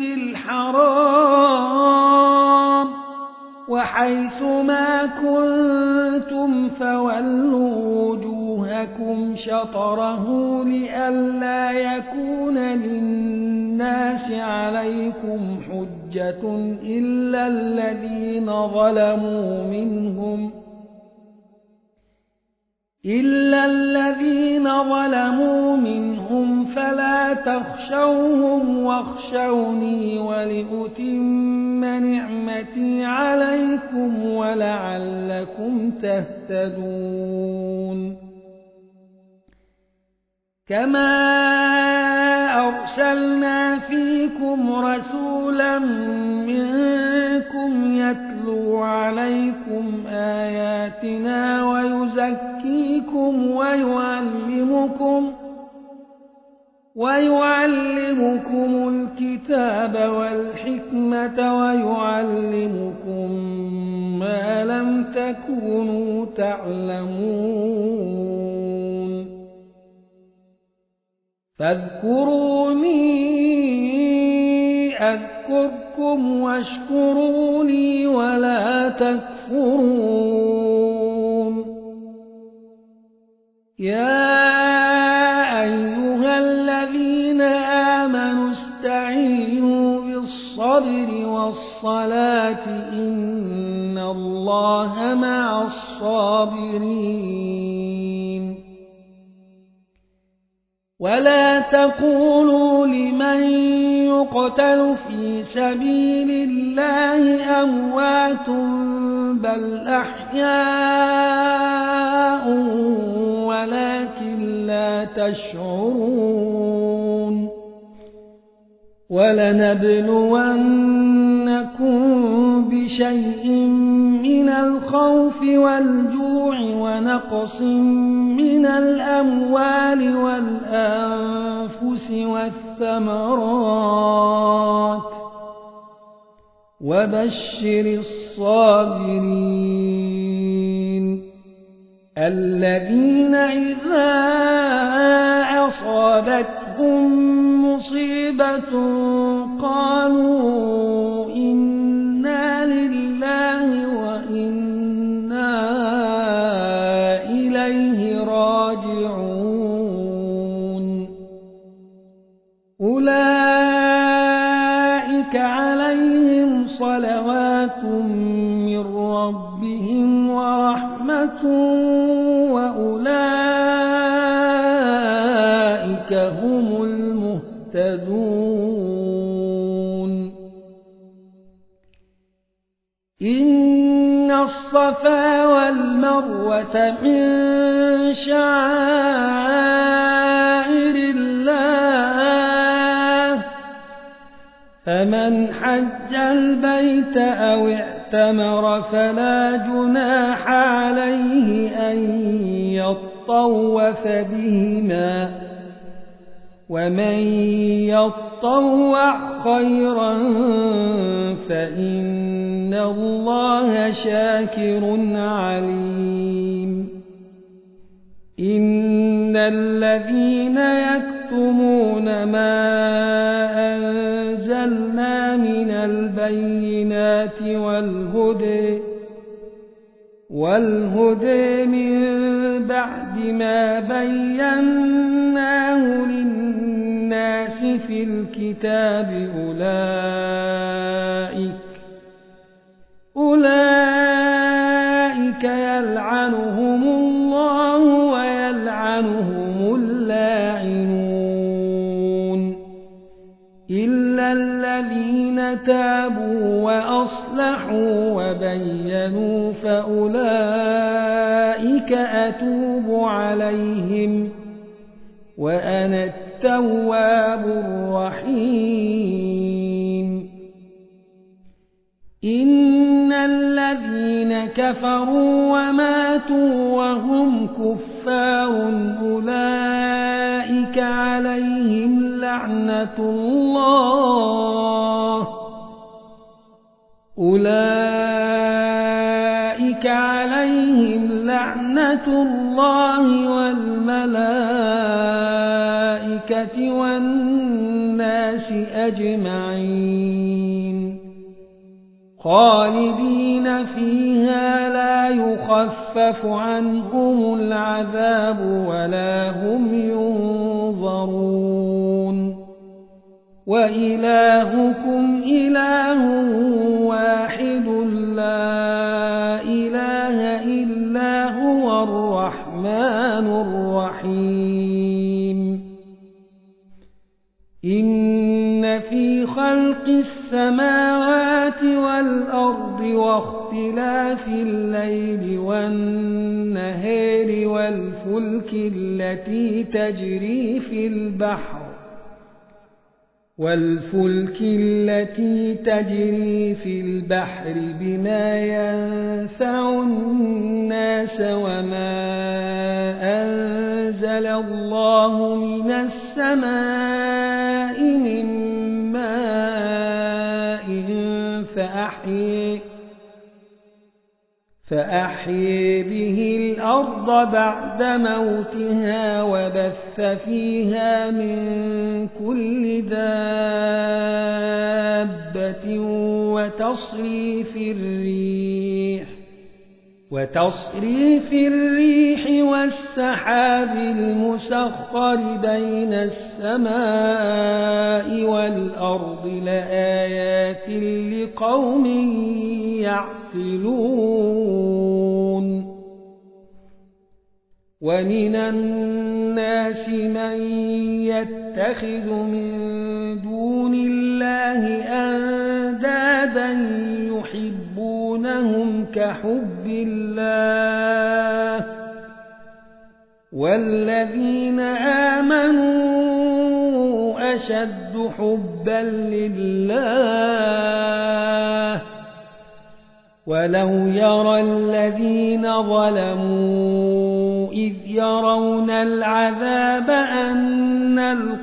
الحرام وحيث ما كنتم فولوا وجوهكم شطره لئلا يكون للناس عليكم حجة إلا الذين ظلموا منهم إلا الذين ظلموا منهم فلا تخشوهم واخشوني ولأتم نعمتي عليكم ولعلكم تهتدون كما أرسلنا فيكم رسولا منكم يتلو عليكم آياتنا ويزكيكم ويعلمكم ويعلمكم الكتاب والحكمة ويعلمكم ما لم تكونوا تعلمون فاذكروني أذكركم واشكروني ولا تكفرون يا أيها الذين آمنوا استعينوا بالصبر والصلاة إن الله مع الصابرين ولا تقولوا لمن يقتل في سبيل الله أموات بل أحياء ولكن لا تشعرون ولنبلونكم بشيء من الخوف والجوع ونقص من الأموال والأنفس والثمرات وبشر الصابرين الذين إذا أصابتهم مصيبة قالوا إنا لله وإنا إليه راجعون أولئك عليهم صلوات من ربهم ورحمة وأولئك هم المهتدون إن الصفا والمروة من شعائر الله فمن حج البيت أو اعتمر فلا جناح عليه أن يطوف بهما ومن يطوع خيرا فإن الله شاكر عليم إن الذين يكتمون ما أنزلنا من البينات والهدى والهدى من بعد ما بيناه للناس في الكتاب أولئك أولئك يلعنهم الله ويلعنهم اللاعنون إلا الذين تابوا وأصلحوا وبينوا فأولئك أتوب عليهم وأنا التواب الرحيم إن الذين كفروا وماتوا وهم كفار أولئك عليهم لعنة الله أولئك عليهم لعنة الله والملائكة والناس أجمعين خالدين فيها لا يخفف عنهم العذاب ولا هم ينظرون وإلهكم إله واحد لا إله إلا هو الرحمن الرحيم إن في خلق السماوات والأرض واختلاف الليل والنهار والفلك التي تجري في البحر والفلك التي تجري في البحر بما ينفع الناس وما أنزل الله من السماء من ماء فأحيي فأحيي به الأرض بعد موتها وبث فيها من كل دابة وتصريف الريح وتصريف الريح والسحاب المسخر بين السماء والأرض لآيات لقوم يعقلون ومن الناس من يتخذ من دون الله أندادا يحبونهم كحب الله والذين آمنوا أشد حبا لله ولو يرى الذين ظلموا إذ يرون العذاب أن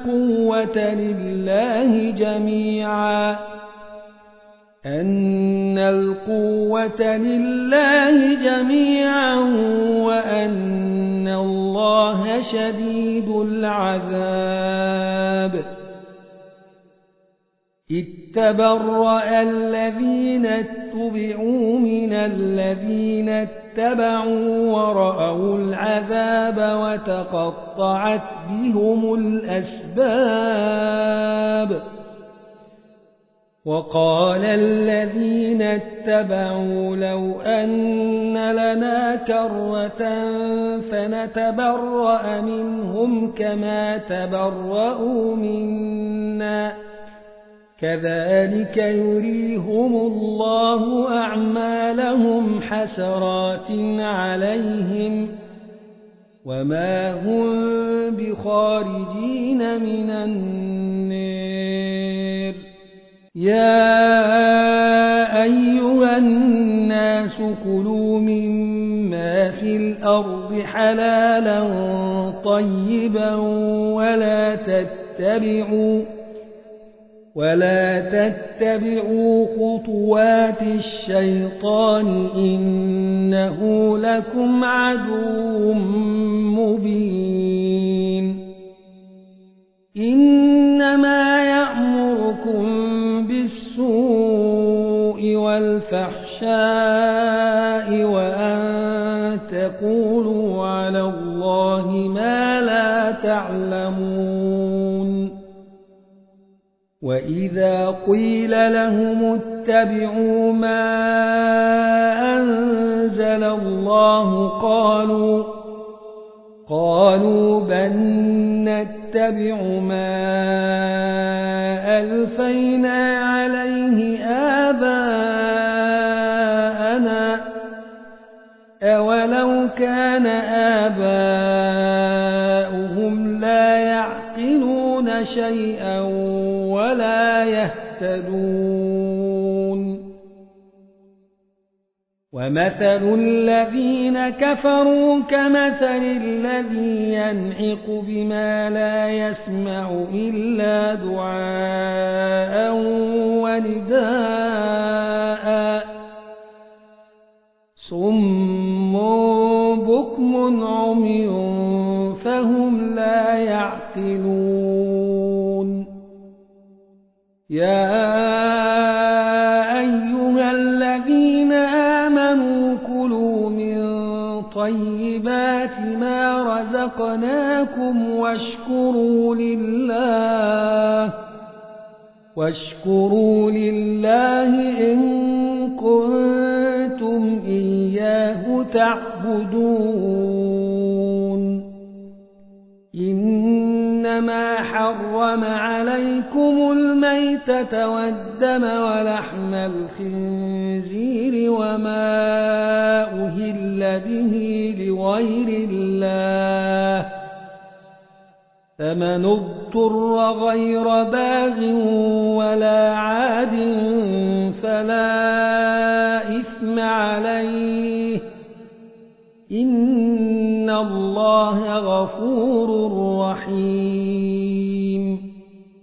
القوة لله جميعا أن القوة لله جميعا وأن الله شديد العذاب إذ تبرأ الذين اتبعوا من الذين اتبعوا ورأوا العذاب وتقطعت بهم الأسباب وقال الذين اتبعوا لو أن لنا كرة فنتبرأ منهم كما تبرأوا منا كذلك يريهم الله أعمالهم حسرات عليهم وما هم بخارجين من النار يا أيها الناس كلوا مما في الأرض حلالا طيبا ولا تتبعوا ولا تتبعوا خطوات الشيطان إنه لكم عدو مبين إنما يأمركم بالسوء والفحشاء وأن تقولوا على الله ما لا تعلمون وإذا قيل لهم اتبعوا ما أنزل الله قالوا قالوا بل نتبع ما ألفينا عليه آباءنا أولو كان آباؤهم لا يعقلون شيئا ولا يهتدون ومثل الذين كفروا كمثل الذي ينعق بما لا يسمع إلا دعاء ونداء صم بكم عمي فهم لا يعقلون يا أيها الذين آمنوا كلوا من طيبات ما رزقناكم واشكروا لله واشكروا لله إن كنتم إياه تعبدون إنما حرم عليكم الميتة والدم ولحم الخنزير وما أهل به لغير الله فمن اضطر غير باغ ولا عاد فلا إثم عليه إن الله غفور رحيم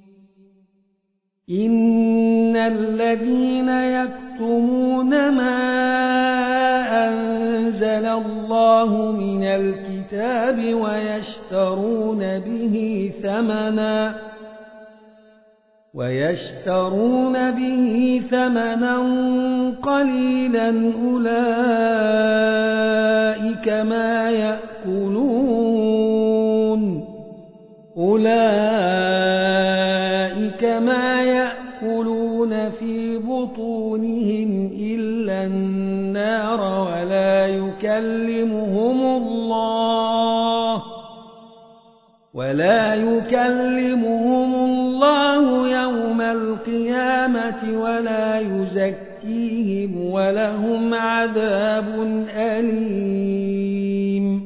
إن الذين يكتمون ما أنزل الله من الكتاب ويشترون به ثمنا ويشترون به ثمنا قليلا أولئك ما يأكلون أولئك ما يأكلون في بطونهم إلا النار ولا يكلمهم الله ولا يكلمهم الله يوم القيامة ولا يزكيهم ولهم عذاب أليم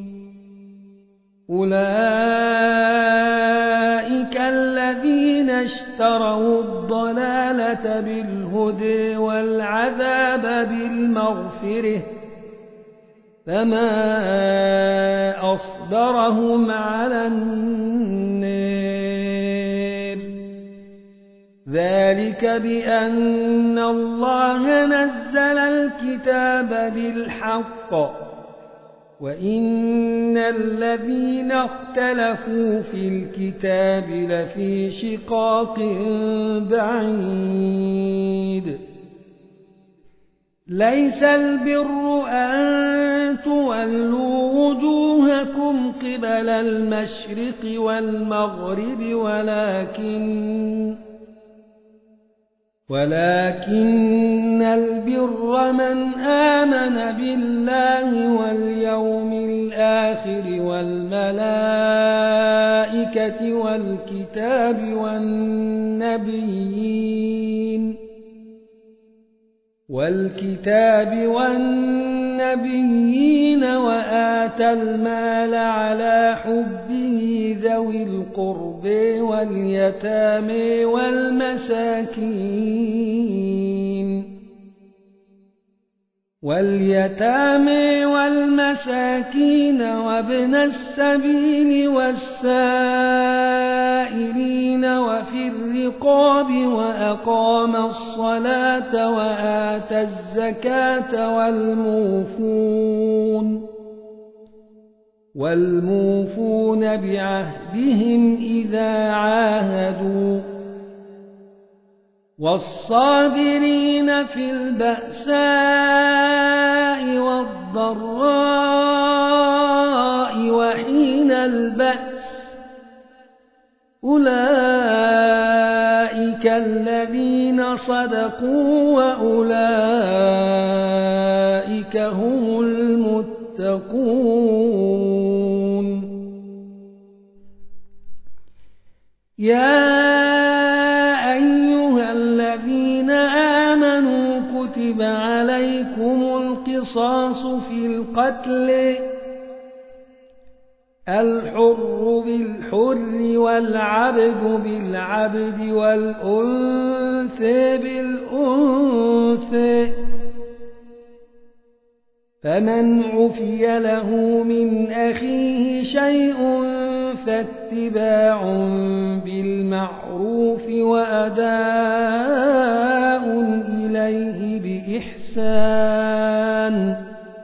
أولئك الذين اشتروا الضلالة بالهدى والعذاب بالمغفرة فما أصبرهم على النار ذلك بأن الله نزل الكتاب بالحق وإن الذين اختلفوا في الكتاب لفي شقاق بعيد ليس البر أن تولوا وجوهكم قبل المشرق والمغرب ولكن ولكن البر من آمن بالله واليوم الآخر والملائكة والكتاب والنبيين والكتاب والنبيين وآتى المال على حبه ذوي القرب واليتامى والمساكين واليتامى والمساكين وابن السبيل والسائلين وفي الرقاب وأقام الصلاة وآتى الزكاة والموفون والموفون بعهدهم إذا عاهدوا والصابرين في البأساء والضراء وحين البأس أولئك الذين صدقوا وأولئك هم المتقون يا كتب عليكم القصاص في القتل الحر بالحر والعبد بالعبد والأنثى بالأنثى فمن عفي له من أخيه شيء فاتباع بالمعروف وأداء إليه بإحسان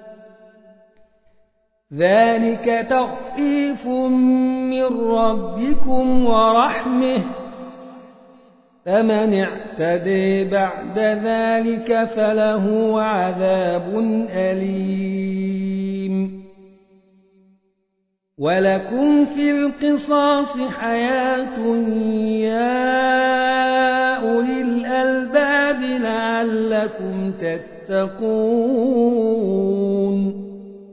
ذلك تخفيف من ربكم ورحمة فمن اعتدي بعد ذلك فله عذاب أليم ولكم في القصاص حياة يا أولي الألباب لعلكم تتقون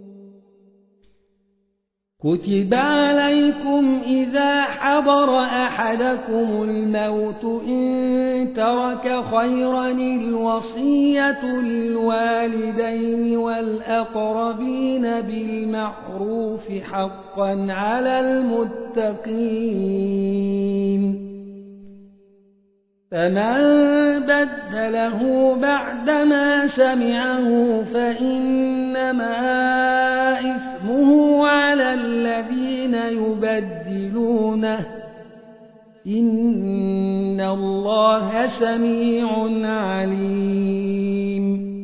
كتب عليكم إذا حضر أحدكم الموت إن ترك خيرا الوصية للوالدين والأقربين بالمعروف حقا على المتقين فمن بدله بعدما سمعه فإنما إثمه على الذين يبدلونه إن الله سميع عليم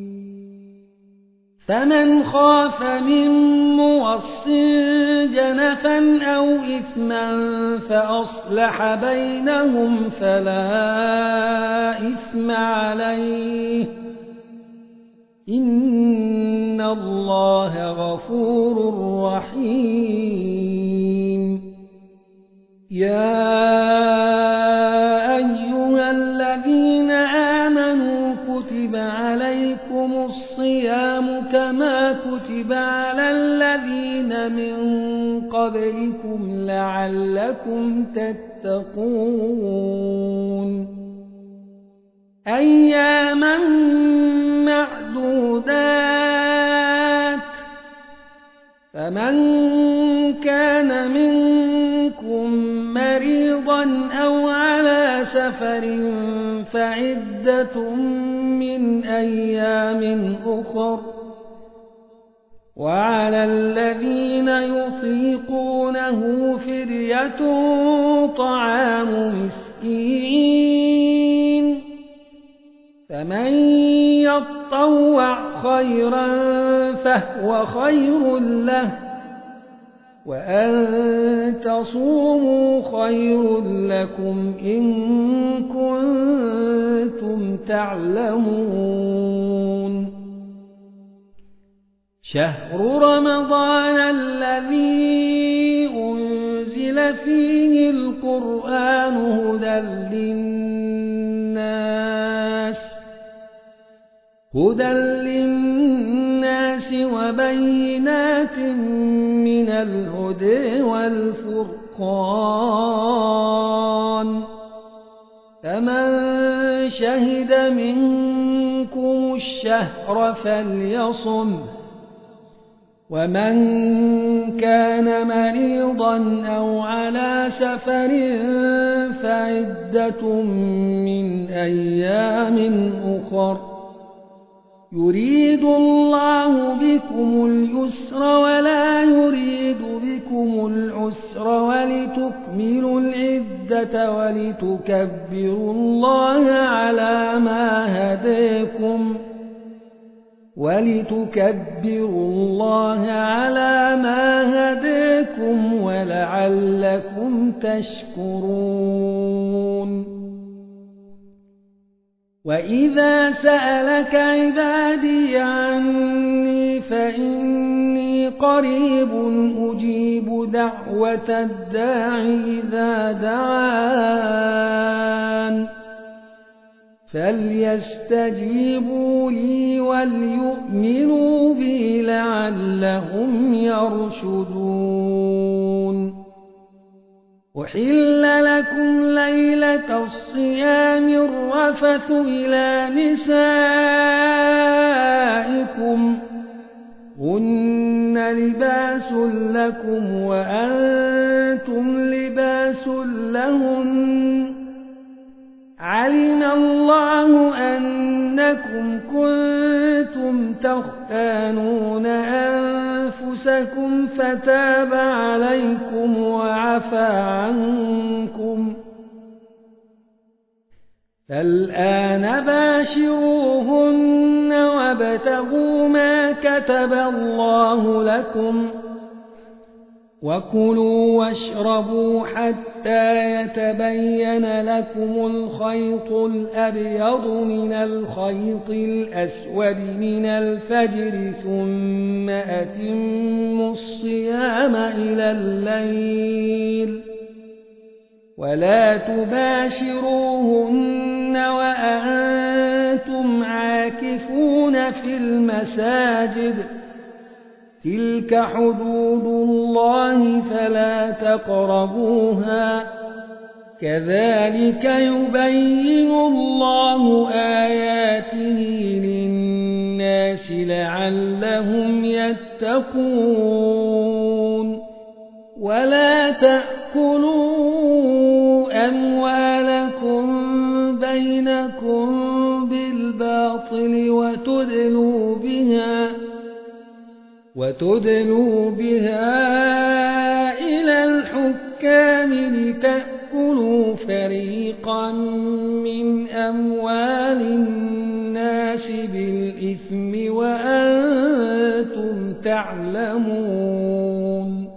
فمن خاف من موصٍ جنفا أو إثما فأصلح بينهم فلا إثم عليه إن الله غفور رحيم يا أيها الذين آمنوا كتب عليكم الصيام كما كتب على الذين من قبلكم لعلكم تتقون أياما معدودات فمن كان منكم مريضا أو على سفر فعدة من أيام أخر وعلى الذين يطيقونه فدية طعام مسكين فمن يطوع خيرا فهو خير له وأن تصوموا خير لكم إن كنتم تعلمون شهر رمضان الذي أنزل فيه القرآن هدى للناس هدى للناس وبينات من الهدى والفرقان فمن شهد منكم الشهر فليصم ومن كان مريضا أو على سفر فعدة من أيام أخر يريد الله بكم اليسر ولا يريد بكم العسر ولتكملوا العدة ولتكبروا الله على ما هداكم ولتكبروا الله على ما هداكم ولعلكم تشكرون وإذا سألك عبادي عني فإني قريب أجيب دعوة الداع إذا دعان فليستجيبوا لي وليؤمنوا بي لعلهم يرشدون أحل لكم ليلة الصيام الرفث إلى نسائكم هن لباس لكم وأنتم لباس لهن علم الله أنكم كنتم تختانون أنفسكم فتاب عليكم وعفى عنكم فالآن باشروهن وابتغوا ما كتب الله لكم وكلوا واشربوا حتى يتبين لكم الخيط الأبيض من الخيط الأسود من الفجر ثم أتموا الصيام إلى الليل ولا تباشروهن وأنتم عاكفون في المساجد تلك حدود الله فلا تقربوها كذلك يبين الله آياته للناس لعلهم يتقون ولا تأكلوا أموالكم بينكم بالباطل وتدلوا بها وتدلوا بها إلى الحكام لتأكلوا فريقا من أموال الناس بالإثم وأنتم تعلمون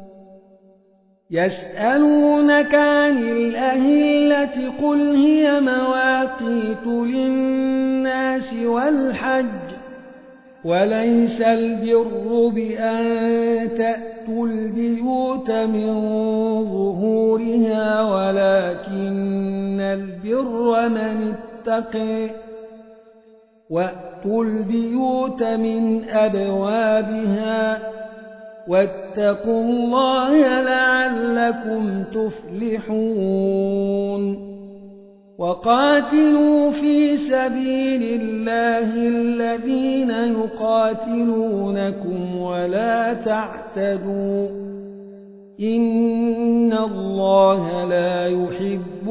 يسألونك عن الأهلة قل هي مواقيت للناس والحج وليس البر بأن تأتوا البيوت من ظهورها ولكن البر من اتقى وأتوا البيوت من أبوابها واتقوا الله لعلكم تفلحون وقاتلوا في سبيل الله الذين يقاتلونكم ولا تعتدوا إن الله لا يحب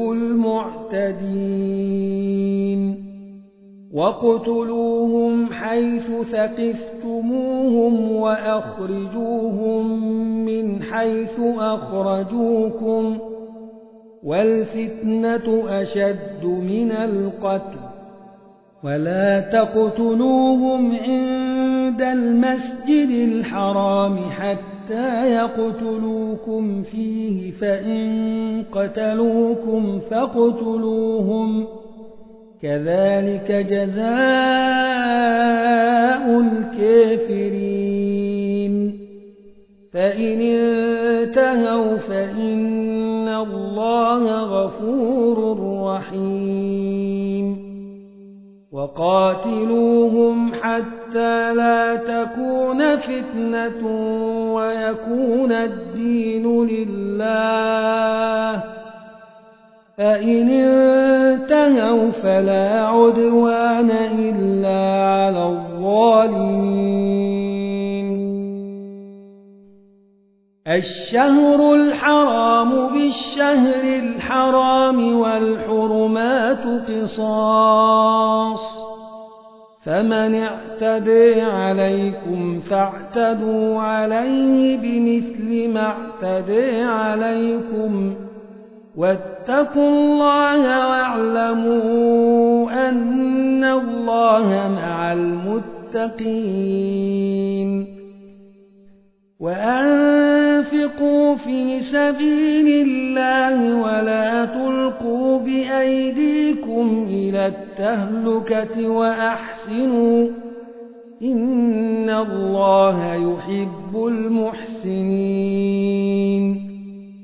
المعتدين واقتلوهم حيث ثقفتموهم وأخرجوهم من حيث أخرجوكم والفتنة أشد من القتل ولا تقتلوهم عند المسجد الحرام حتى يقتلوكم فيه فإن قتلوكم فاقتلوهم كذلك جزاء الكافرين فإن انتهوا فإن الله غفور رحيم وقاتلوهم حتى لا تكون فتنة ويكون الدين لله فإن انتهوا فلا عدوان إلا على الظالمين الشهر الحرام بالشهر الحرام والحرمات قصاص فمن اعتدى عليكم فاعتدوا عليه بمثل ما اعتدى عليكم واتقوا الله واعلموا أن الله مع المتقين وأنفقوا في سبيل الله ولا تلقوا بأيديكم إلى التهلكة وأحسنوا إن الله يحب المحسنين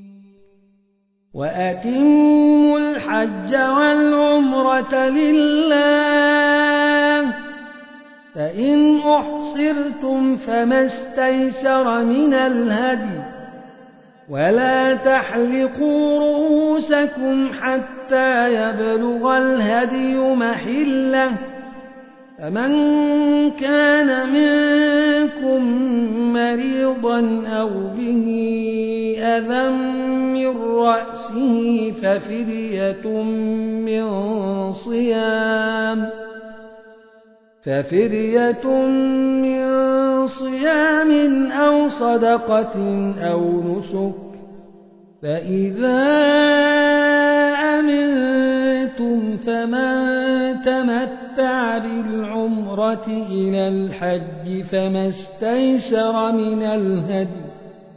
وأتموا الحج والعمرة لله فإن أحصرتم فما استيسر من الهدي ولا تحلقوا رؤوسكم حتى يبلغ الهدي محله فمن كان منكم مريضا أو به أذى من رأسه ففدية من صيام ففدية من صيام أو صدقة أو نسك فإذا أمنتم فمن تمتع بالعمرة إلى الحج فما استيسر من الهدي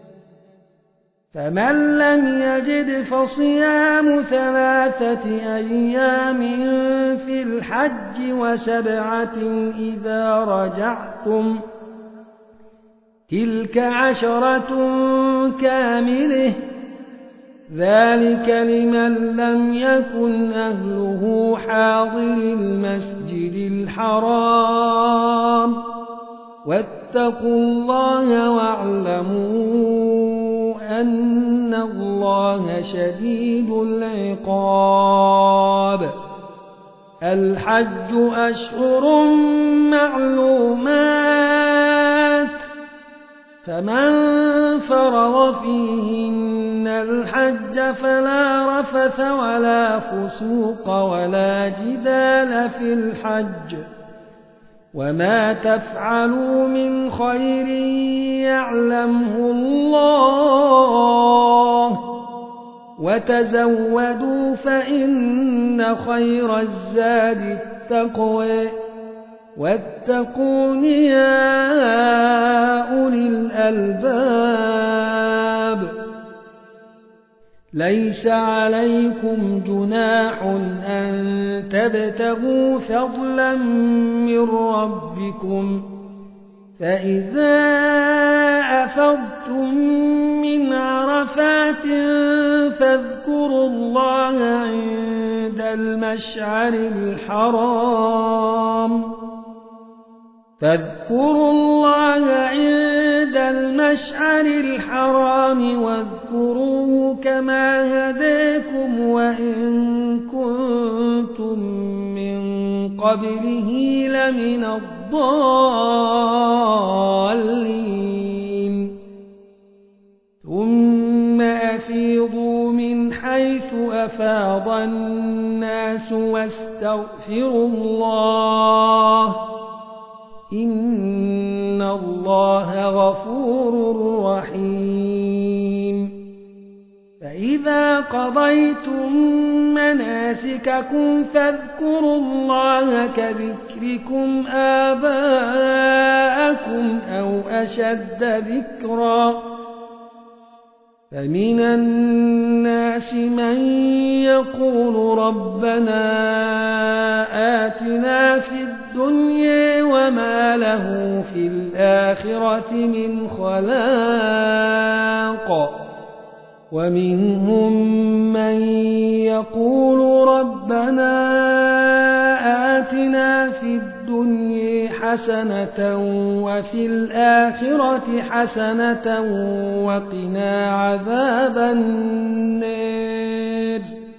فمن لم يجد فصيام ثلاثة أيام في الحج وسبعة إذا رجعتم تلك عشرة كاملة ذلك لمن لم يكن أهله حاضر المسجد الحرام واتقوا الله واعلموا أن الله شديد العقاب الحج أشهر معلومات فمن فرض فيهن الحج فلا رفث ولا فسوق ولا جدال في الحج وما تفعلوا من خير يعلمه الله وتزودوا فإن خير الزاد التقوى واتقون يا أولي الألباب ليس عليكم جناح أن تبتغوا فضلا من ربكم فإذا أفضتم من عرفات فاذكروا الله عند المشعر الحرام فاذكروا الله عند المشعر الحرام واذكروه كما هداكم وإن كنتم من قبله لمن الضالين ثم أفيضوا من حيث أفاض الناس واستغفروا الله إن الله غفور رحيم فإذا قضيتم مناسككم فاذكروا الله كذكركم آباءكم أو أشد ذكرا فمن الناس من يقول ربنا آتنا في الدنيا وما له في الآخرة من خلاق ومنهم من يقول ربنا آتنا في الدنيا حسنة وفي الآخرة حسنة وقنا عذاب النار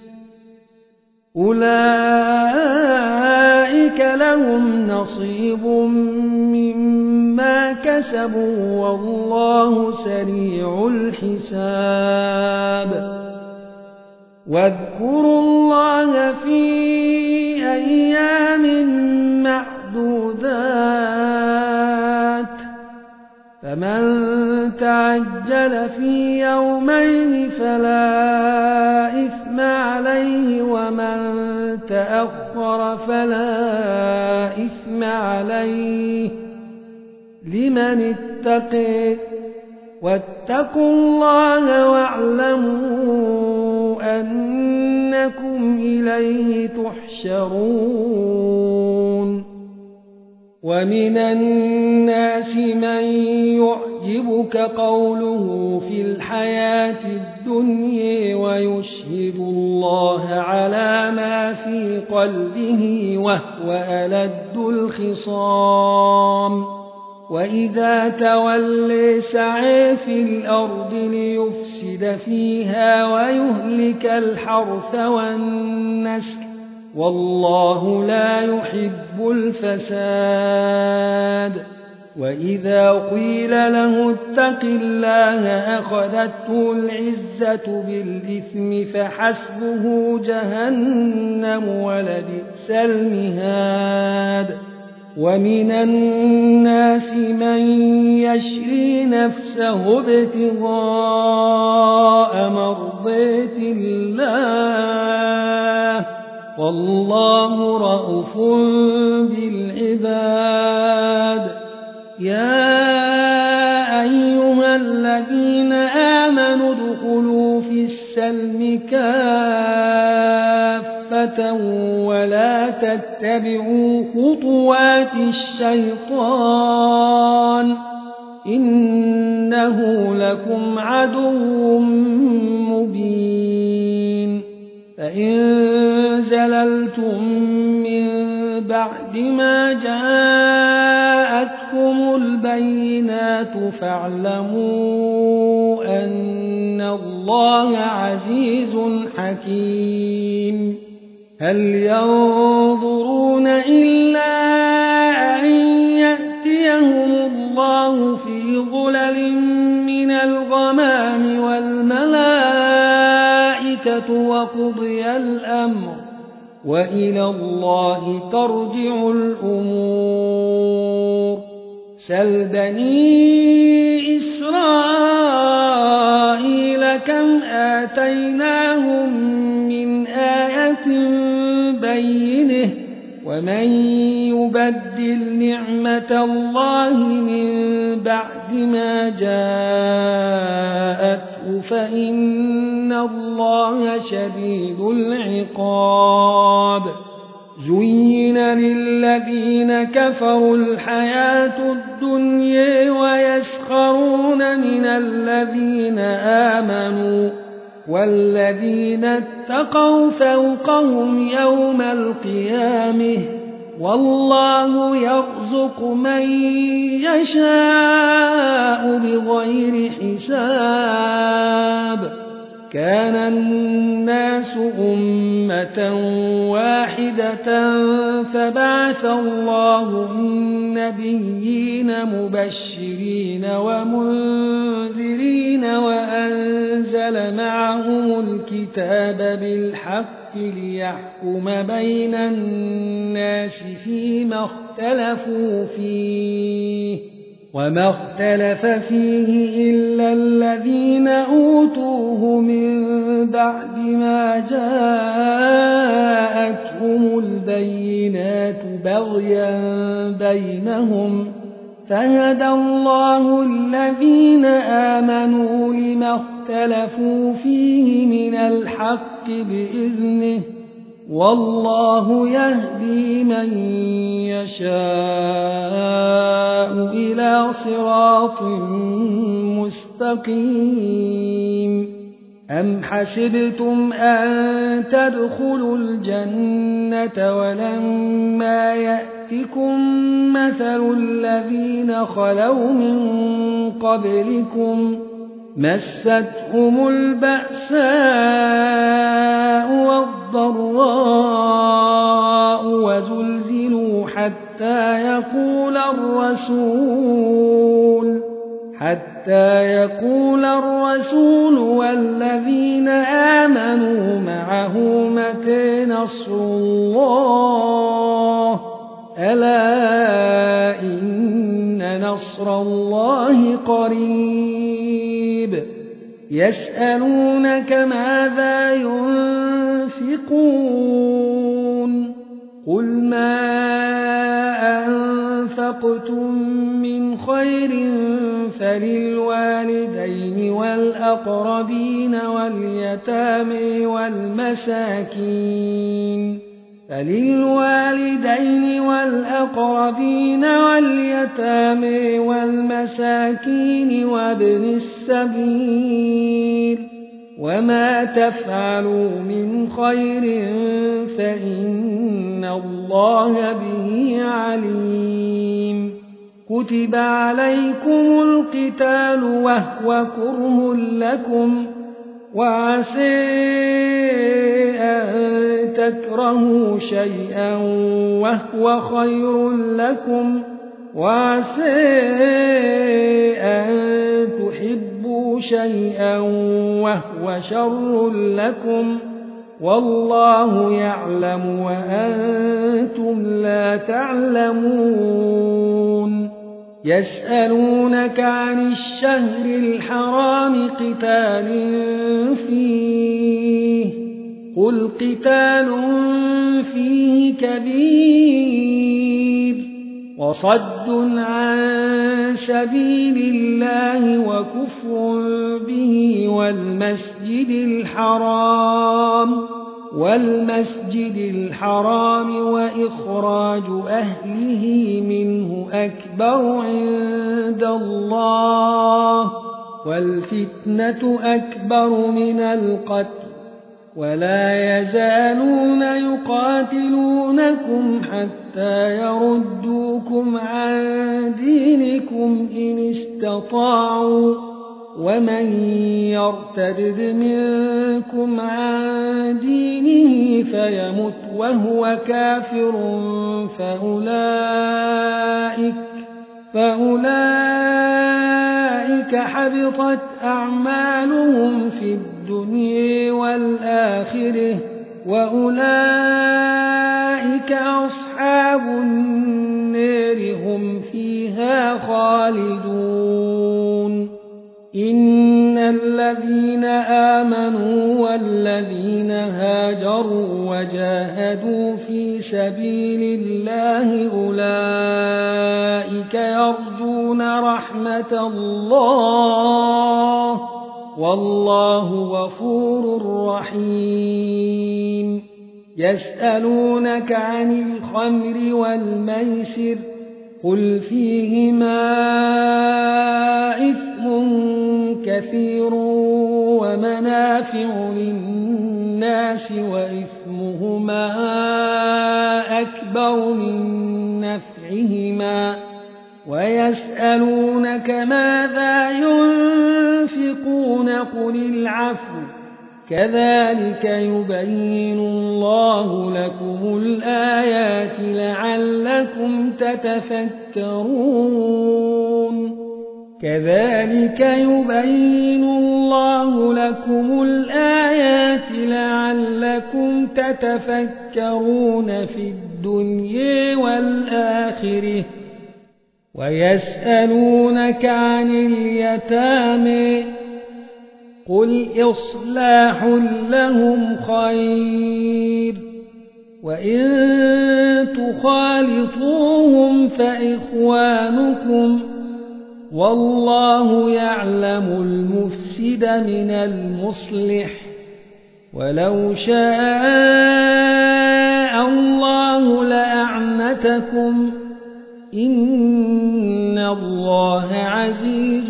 أولئك لهم نصيب مما كسبوا والله سريع الحساب واذكروا الله في أيام معدودات فمن تعجل في يومين فلا إثم عليه ومن تأخر فلا إثم عليه لمن اتقي واتقوا الله واعلموا أنكم إليه تحشرون ومن الناس من يعجبك قوله في الحياة الدنيا ويشهد الله على ما في قلبه وهو ألد الخصام وإذا تولي سعى في الأرض ليفسد فيها ويهلك الحرث والنسل والله لا يحب الفساد وإذا قيل له اتق الله أخذته العزة بالإثم فحسبه جهنم ولبئس المهاد ومن الناس من يشري نفسه ابتغاء مرضات الله والله رءوف بالعباد يا أيها الذين آمنوا ادخلوا في السلم كافة ولا تتبعوا خطوات الشيطان إنه لكم عدو مبين فإن زللتم من بعد ما جاءتكم البينات فاعلموا أن الله عزيز حكيم هل ينظرون إلا أن يأتيهم الله في ظلل من الغمام والملائكة وقضي الأمر وإلى الله ترجع الأمور سل بني إسرائيل كم آتيناهم من آية بينه ومن يبدل نعمة الله من بعد ما جاءته فإن الله شديد العقاب زين للذين كفروا الحياة الدنيا ويسخرون من الذين آمنوا والذين اتقوا فوقهم يوم القيامة والله يرزق من يشاء بغير حساب كان الناس أمة واحدة فبعث الله النبيين مبشرين ومنذرين وأنزل معهم الكتاب بالحق ليحكم بين الناس فيما اختلفوا فيه وما اختلف فيه إلا الذين أوتوه من بعد ما جاءتهم البينات بغيا بينهم فهدى الله الذين آمنوا لما اختلفوا فيه من الحق بإذنه والله يهدي من يشاء إلى صراط مستقيم أم حسبتم أن تدخلوا الجنة ولما يأتكم مثل الذين خلوا من قبلكم مستهم البأساء والضراء وزلزلوا حتى يقول الرسول حتى يقول الرسول والذين آمنوا معه متى نصر الله ألا إن نصر الله قريب يسألونك ماذا ينفقون قل ما أنفقتم من خير فللوالدين والأقربين واليتامى والمساكين فللوالدين والأقربين واليتامى والمساكين وابن السبيل وما تفعلوا من خير فإن الله به عليم كتب عليكم القتال وهو كره لكم وعسى أن تكرهوا شيئا وهو خير لكم وعسى أن تحبوا شيئا وهو شر لكم والله يعلم وأنتم لا تعلمون يسألونك عن الشهر الحرام قتال فيه قل قتال فيه كبير وصد عن سبيل الله وكفر به والمسجد الحرام والمسجد الحرام وإخراج أهله منه أكبر عند الله والفتنة أكبر من القتل ولا يزالون يقاتلونكم حتى يردوكم عن دينكم إن استطاعوا ومن يرتد منكم عن دينه فيمت وهو كافر فأولئك, فأولئك حبطت أعمالهم في الدنيا والآخرة وأولئك أصحاب النار هم فيها خالدون إن الذين آمنوا والذين هاجروا وجاهدوا في سبيل الله أولئك يرجون رحمة الله والله غفور رحيم يسألونك عن الخمر والميسر قل فيهما إثم كثير ومنافع للناس وإثمهما أكبر من نفعهما ويسألونك ماذا ينفقون قل العفو كذلك يبين الله لكم الآيات لعلكم تتفكرون كذلك يبين الله لكم الآيات لعلكم تتفكرون في الدنيا والآخرة ويسألونك عن اليتامى قل إصلاح لهم خير وإن تخالطوهم فإخوانكم والله يعلم المفسد من المصلح ولو شاء الله لأعنتكم إن الله عزيز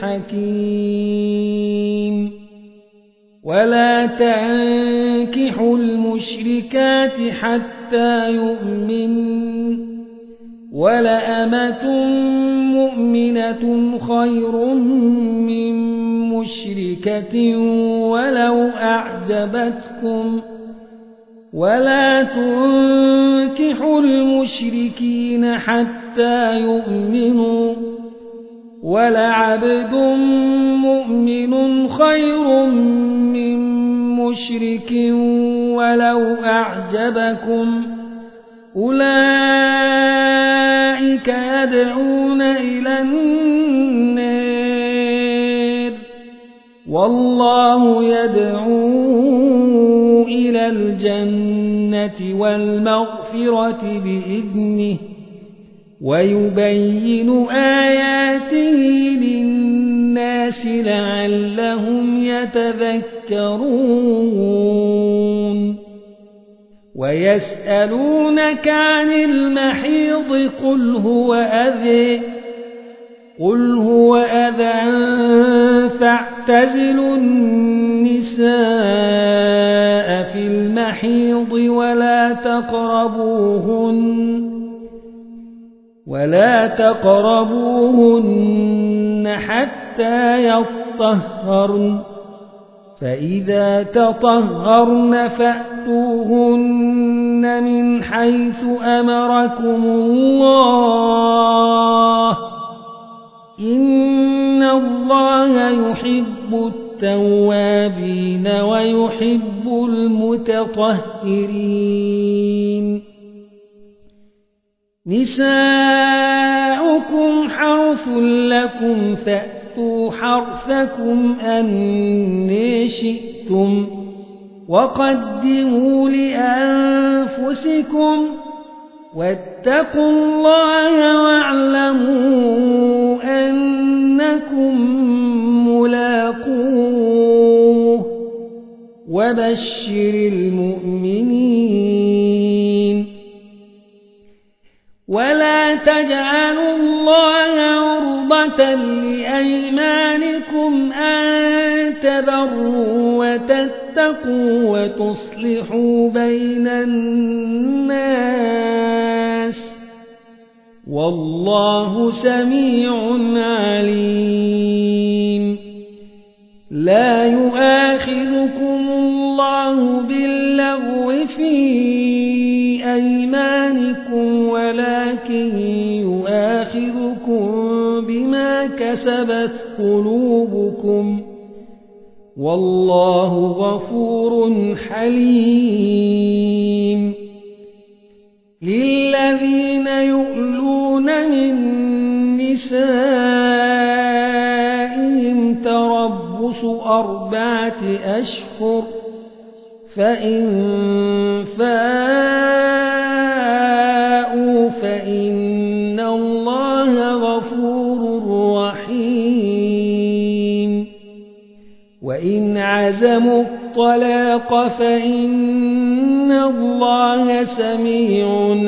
حكيم ولا تنكحوا المشركات حتى يؤمنوا ولأمة مؤمنة خير من مشركة ولو أعجبتكم ولا تنكحوا المشركين حتى يؤمنوا ولعبد مؤمن خير من مشرك ولو أعجبكم أولئك يدعون إلى النار والله يدعو إلى الجنة والمغفرة بإذنه ويبين آياته للناس لعلهم يتذكرون ويسألونك عن المحيض قل هو أذى قل هو أذى فاعتزلوا النساء في المحيض ولا تقربوهن ولا تقربوهن حتى يطهرن فإذا تطهرن فأتوهن من حيث أمركم الله إن الله يحب التوابين ويحب المتطهرين نساؤكم حرث لكم فأتوا حرثكم أن شئتم وقدموا لأنفسكم واتقوا الله واعلموا أنكم ملاقوه وبشر المؤمنين ولا تجعلوا الله عرضة لأيمانكم أن تبروا وتتقوا وتصلحوا بين الناس والله سميع عليم لا يؤاخذكم الله باللغو في أيمانكم ولكن يؤاخذكم بما كسبت قلوبكم والله غفور حليم للذين يؤلون من نسائهم تربص أربعة أشهر فإن فاءوا فإن الله غفور رحيم وإن عزموا الطلاق فإن الله سميع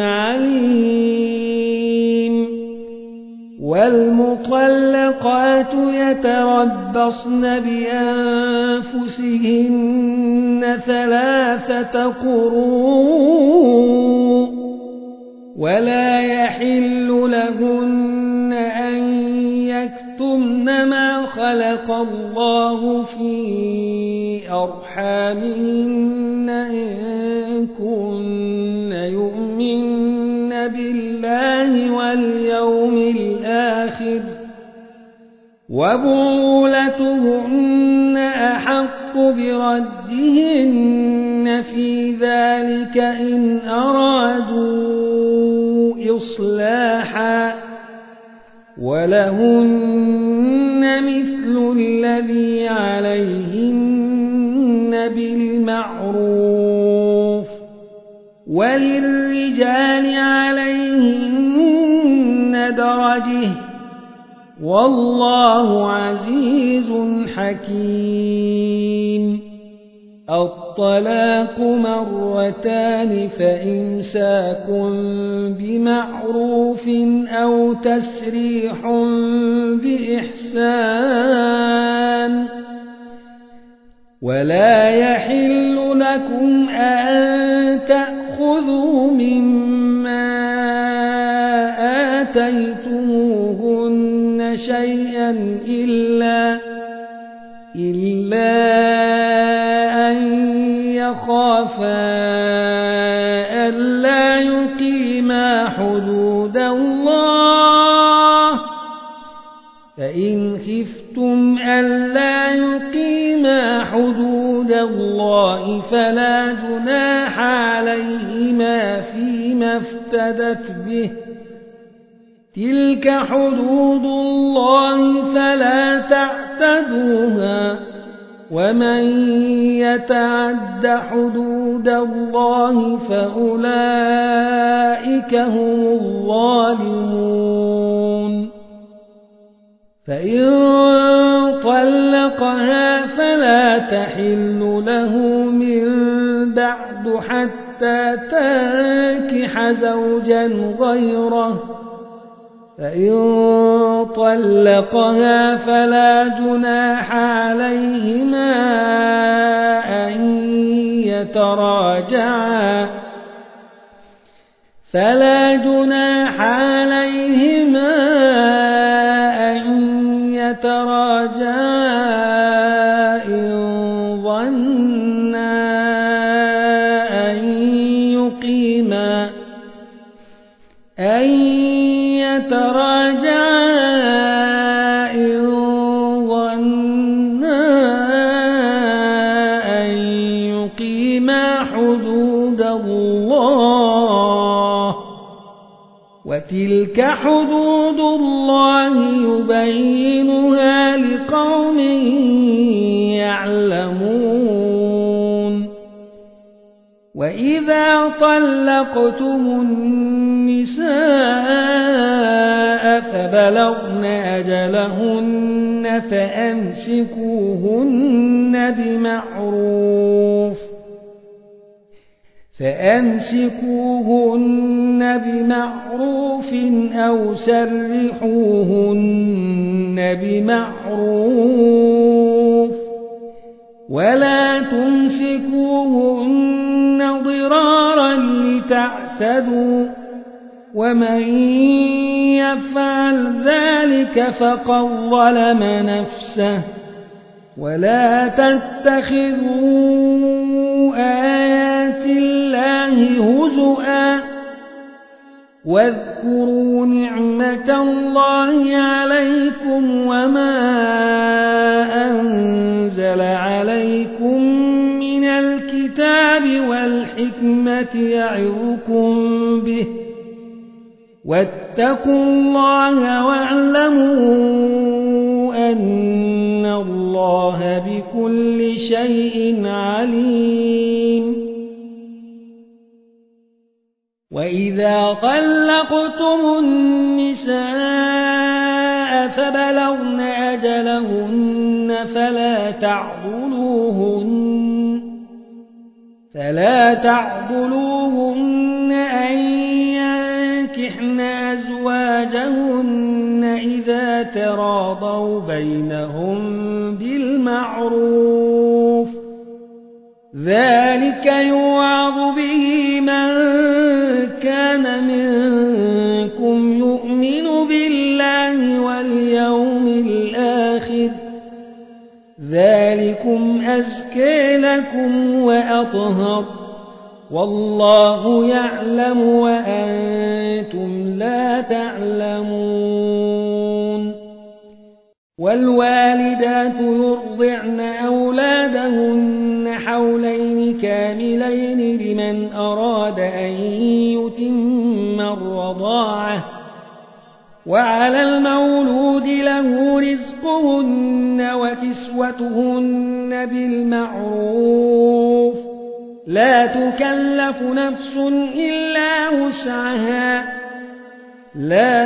عليم والمطلقات يتربصن بأنفسهن ثلاثة قروء ولا يحل لهن أن يكتمن ما خلق الله في أرحامهن إن كن يؤمن بالله واليوم الآخر وبعولتهن أحق بردهن في ذلك إن أرادوا إصلاحا ولهن مثل الذي عليهن بالمعروف وللرجال عليهن درجة والله عزيز حكيم. الطلاق مرتان فإمساك بمعروف أو تسريح بإحسان ولا يحل لكم أن تأخذوا مما آتيتموهن شيئا إلا إلا أن يخافا ألا يقيما حدود الله فإن خفتم ألا يقيما حدود الله فلا جناح عليهما فيما افتدت به تلك حدود الله فلا تعتدوها ومن يتعد حدود الله فأولئك هم الظالمون. فإن طلقها فلا تحل له من بعد حتى تنكح زوجا غيره فإن طلقها فلا جناح عليهما أن يتراجعا فلا جناح عليهما أن يتراجعا إن ظنا أن يقيما أن يتراجعا إن ظنا أن يقيما حدود الله وتلك حدود الله يبينها لقوم يعلمون. وإذا طلقتم النساء فبلغن أجلهن فأمسكوهن بمعروف فأمسكوهن بمعروف أو سرحوهن بمعروف ولا تمسكوهن ضرارا لتعتدوا ومن يفعل ذلك فقد ظلم نفسه ولا تتخذوا آيات الله هزؤا واذكروا نعمة الله عليكم وما أنزل عليكم من الكتاب والحكمة يعظكم به واتقوا الله واعلموا أن الله بكل شيء عليم. وإذا طلقتم النساء فبلغن أجلهن فلا تعضلوهن فلا تعضلوهن أن ينكحن أزواجهن إذا تراضوا بينهم بالمعروف ذلك يوعظ به من كان منكم يؤمن بالله واليوم الآخر ذلكم أزكى لكم وأطهر والله يعلم وأنتم لا تعلمون. والوالدات يرضعن أولادهن حولين كاملين لمن أراد أن يتم الرضاعة وعلى المولود له رزقهن وكسوتهن بالمعروف لا تكلف نفس إلا وسعها لا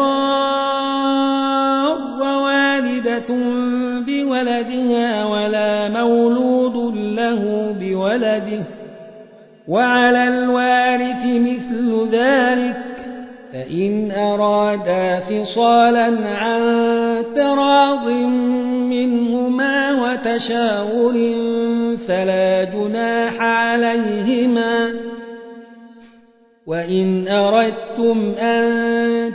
تضار والدة بولدها ولا مولود له بولده وعلى الوارث مثل ذلك فإن أرادا فصالا عن تراض منهما وتشاور فلا جناح عليهما وإن أردتم أن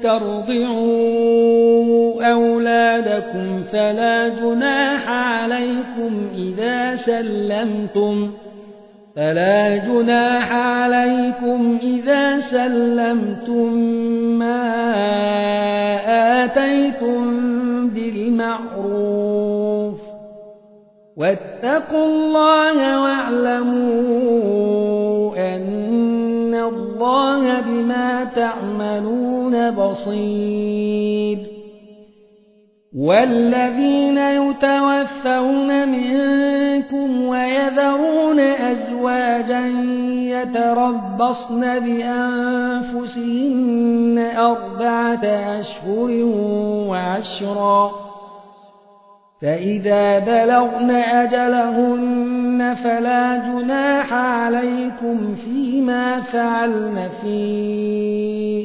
تسترضعوا أولادكم فلا جناح عليكم إذا سلمتم فلا جناح عليكم إذا سلمتم ما آتيتم بالمعروف واتقوا الله واعلموا أن الله بما تعملون بصير والذين يتوفون منكم ويذرون أزواجا يتربصن بأنفسهن أربعة أشهر وعشرا فإذا بلغن أجلهن فلا جناح عليكم فيما فعلن في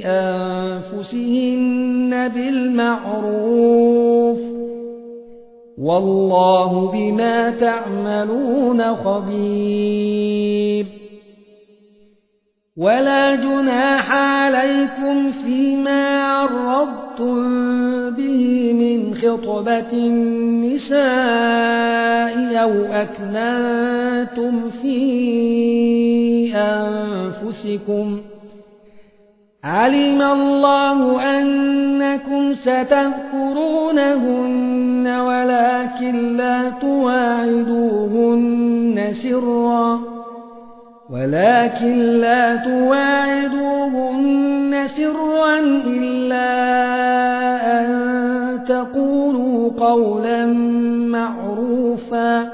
أنفسهن بالمعروف والله بما تعملون خبير ولا جناح عليكم فيما عرضتم به من خطبة النساء أو أكننتم في أنفسكم علم الله أنكم ستذكرونهن ولكن لا تواعدوهن سرا ولكن لا تواعدوهن سرا إلا أن تقولوا قولا معروفا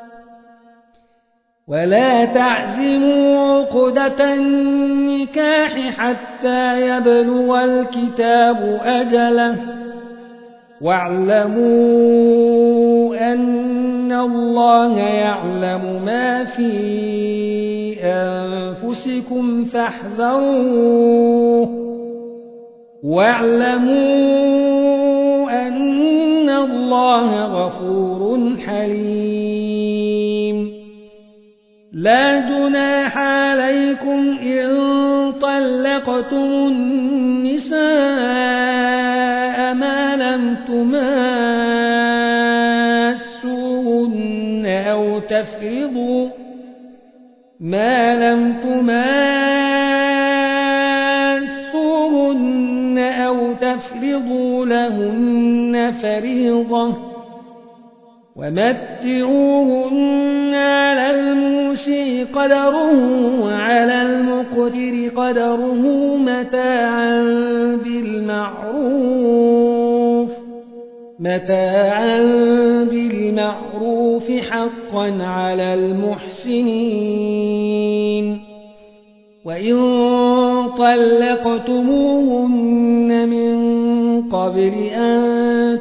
ولا تعزموا عقدة النكاح حتى يبلغ الكتاب أجله واعلموا أن الله يعلم ما في أنفسكم فاحذروه واعلموا أن الله غفور حليم لا جناح عليكم إن طلقتم النساء ما لم تماسوهن أو تفرضوا ما لم تماسوهن أو تفرضوا لهن فريضة ومتعوهن على الموسع قدره وعلى المقتر قدره متاعا بالمعروف متاعا بالمعروف حقا على المحسنين وإن طلقتموهن من قبل أن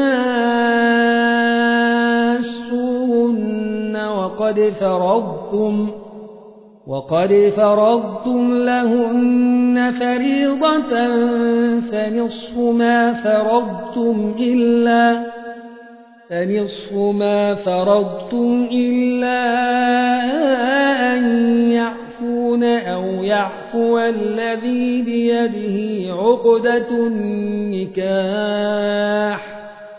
تماسوهن وقد فرضتم وقد فرضتم لهن فريضة فنصف ما فرضتم إلا فنصف ما فرضتم إلا أن يعفون أو يعفو الذي بيده عقدة النكاح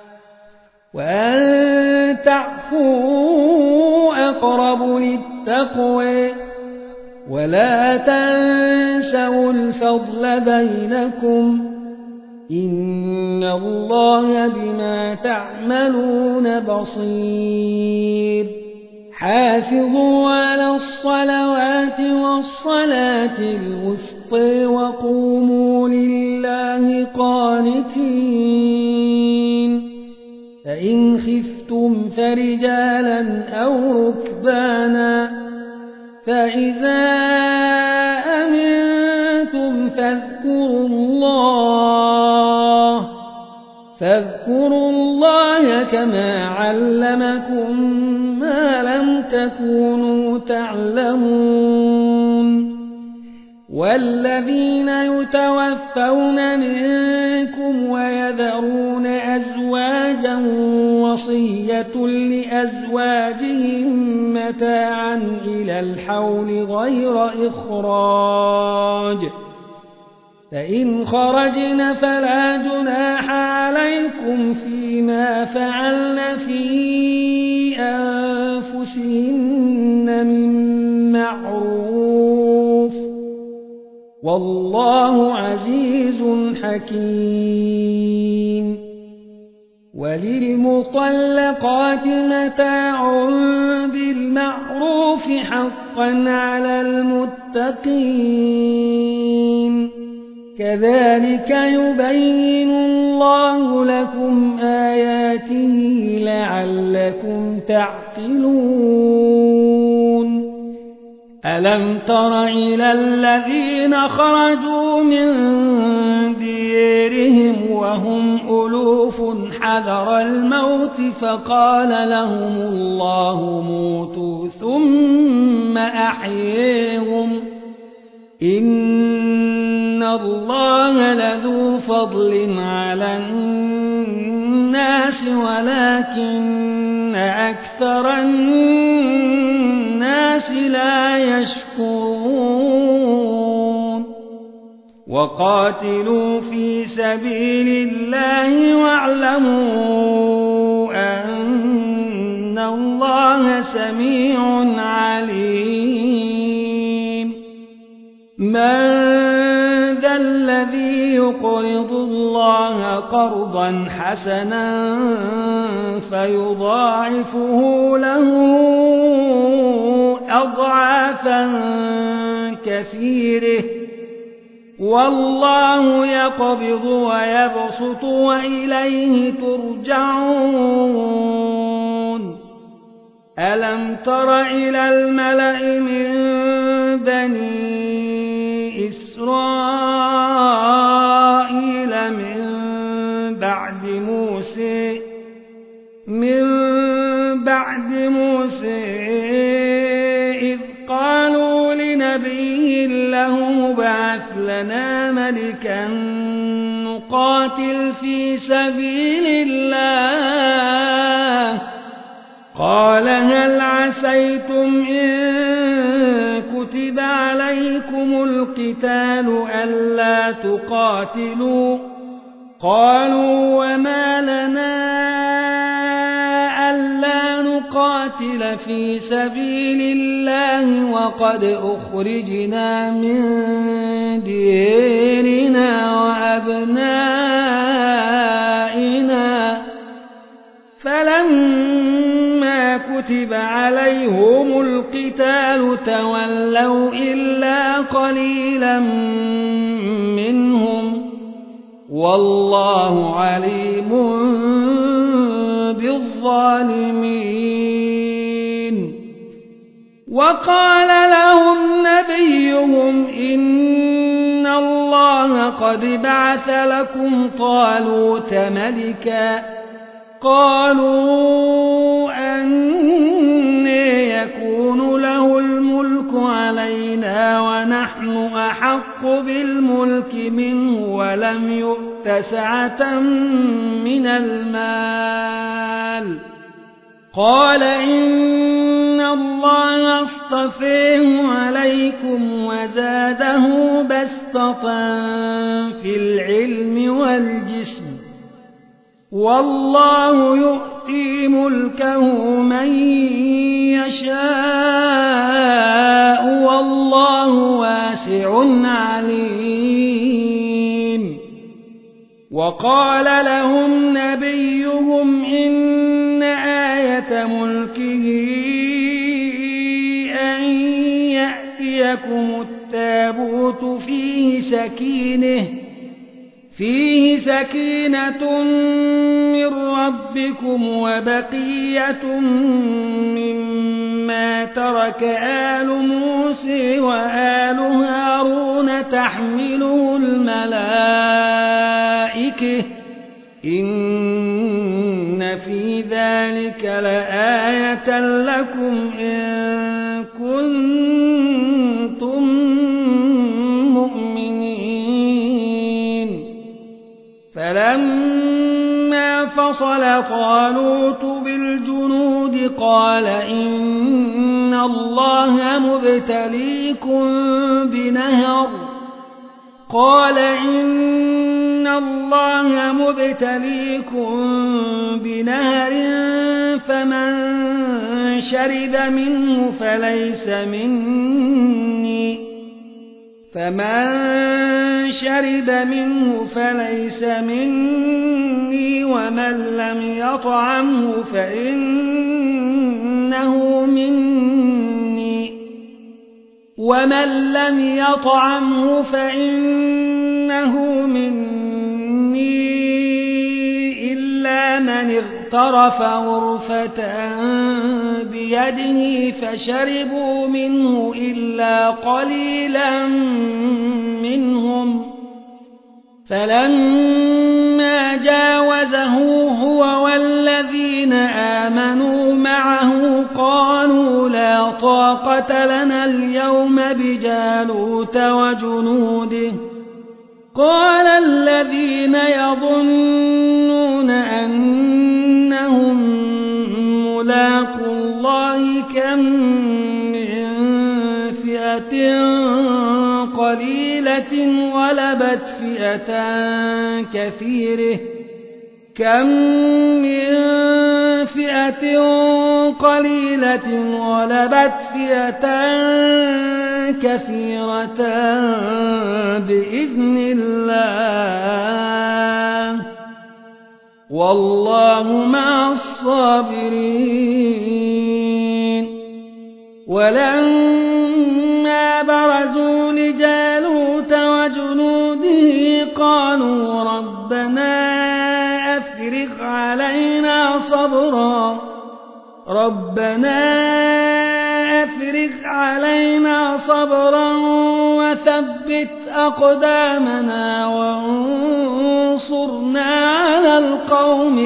وأن تعفوا أقرب للتقوى ولا تنسوا الفضل بينكم إن الله بما تعملون بصير حافظوا على الصلوات والصلاة الوسطى وقوموا لله لله قانتين فإن خفتم فرجالا أو ركبانا فإذا أمنتم فاذكروا الله فاذكروا الله كما علمكم ما لم تكونوا تعلمون والذين يتوفون منكم ويذرون أزواجا وصية لأزواجهم متاعا إلى الحول غير إخراج فإن خرجن فلا جناح عليكم فيما فعلن في أنفسهن من معروف والله عزيز حكيم وللمطلقات متاع بالمعروف حقا على المتقين كذلك يبين الله لكم آياته لعلكم تعقلون ألم تر إلى الذين خرجوا من ديرهم وهم ألوف حذر الموت فقال لهم الله موتوا ثم أحييهم إن الله لذو فضل على الناس ولكن أكثر الناس لا يشكرون وقاتلوا في سبيل الله واعلموا أن الله سميع عليم من ذا الذي يقرض الله قرضا حسنا فيضاعفه له أضعافا كثيرة والله يقبض ويبسط وإليه ترجعون ألم تر إلى الملأ من بني إسرائيل من بعد موسى من بعد موسى إذ قالوا لنبي له ابعث لنا ملكا نقاتل في سبيل الله قال هل عسيتم إن كتب عليكم القتال ألا تقاتلوا قالوا وما لنا ألا نقاتل في سبيل الله وقد أخرجنا من ديرنا وأبنائنا فلما كتب عليهم القتال تولوا إلا قليلا منهم والله عليم بالظالمين وقال لهم نبيهم إن الله قد بعث لكم طالوت ملكا قالوا أنى يكون له الملك علينا ونحن أحق بالملك منه ولم يؤت سعة من المال قال إن الله اصطفيه عليكم وزاده بسطة في العلم والجسم والله يؤتي ملكه من يشاء والله واسع عليم وقال لهم نبيهم إن آية ملكه أن يأتيكم التابوت فيه سكينة فيه سكينة من ربكم وبقية مما ترك آل موسى وآل هارون تحمله الملائكة إن في ذلك لآية لكم إن كنتم مؤمنين فلما فصل طالوت بالجنود قال إن الله مبتليكم بنهر قال إن الله مبتليكم بنهر فمن شرب منه فليس مني فمن شرب منه فليس مني ومن لم يطعمه فإنه مني ومن لم يطعمه فإنه مني إلا من اغترف غرفة بيده فشربوا منه إلا قليلا منهم فلما جاوزه هو والذين آمنوا معه قالوا لا طاقة لنا اليوم بجالوت وجنوده قال الذين يظنون أنهم ملاقو الله كم من فئة قليلة غلبت فئة كثيرة كم من فئة قليلة غلبت فئة كثيرة بإذن الله والله مع الصابرين ولما برزوا لجالوت وجنوده قالوا ربنا أفرغ علينا صبرا ربنا أفرغ علينا صبرا وثبت أقدامنا وانصرنا على القوم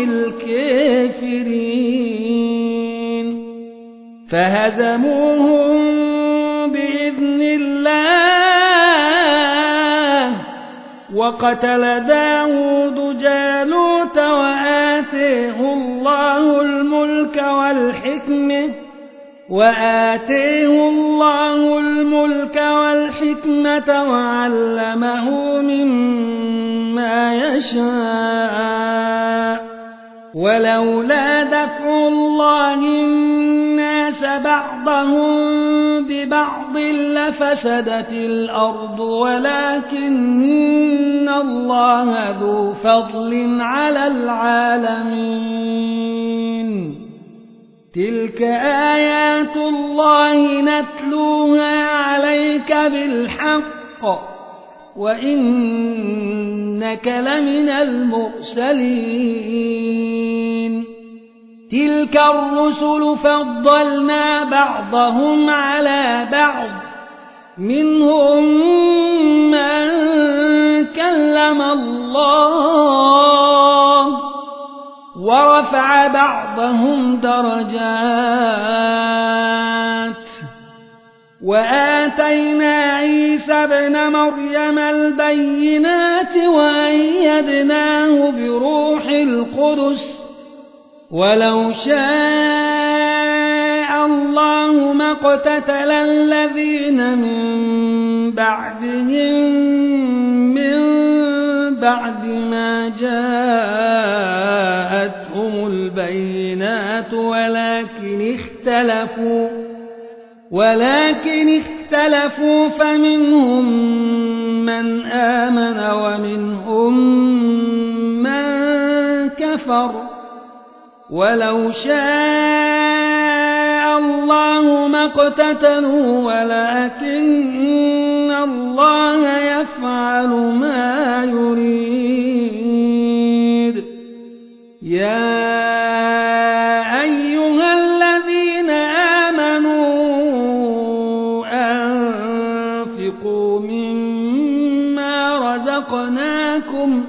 الكافرين فهزموهم بإذن الله وقتل داود جالوت وآتيه الله الملك والحكمة وآتيه الله الملك والحكمة وعلمه مما يشاء ولولا دفع الله الناس بعضهم ببعض لفسدت الأرض ولكن الله ذو فضل على العالمين تلك آيات الله نتلوها عليك بالحق وإنك لمن المرسلين تلك الرسل فضلنا بعضهم على بعض منهم من كلم الله ورفع بعضهم درجات وآتينا عيسى ابن مريم البينات وأيدناه بروح القدس ولو شاء الله ما اقتتل الذين من بعدهم من بعد ما جاءتهم البينات ولكن اختلفوا ولكن اختلفوا فمنهم من آمن ومنهم من كفر ولو شاء الله الله ما اقتتلوا ولكن الله يفعل ما يريد. يا أيها الذين آمنوا أنفقوا مما رزقناكم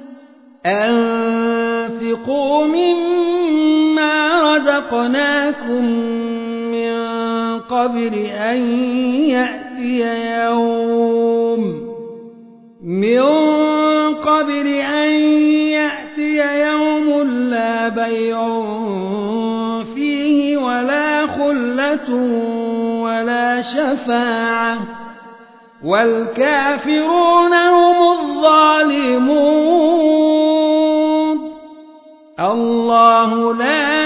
أنفقوا مما رزقناكم من قبل أن يأتي يوم من قبل أن يأتي يوم لا بيع فيه ولا خلة ولا شفاعة والكافرون هم الظالمون. الله لا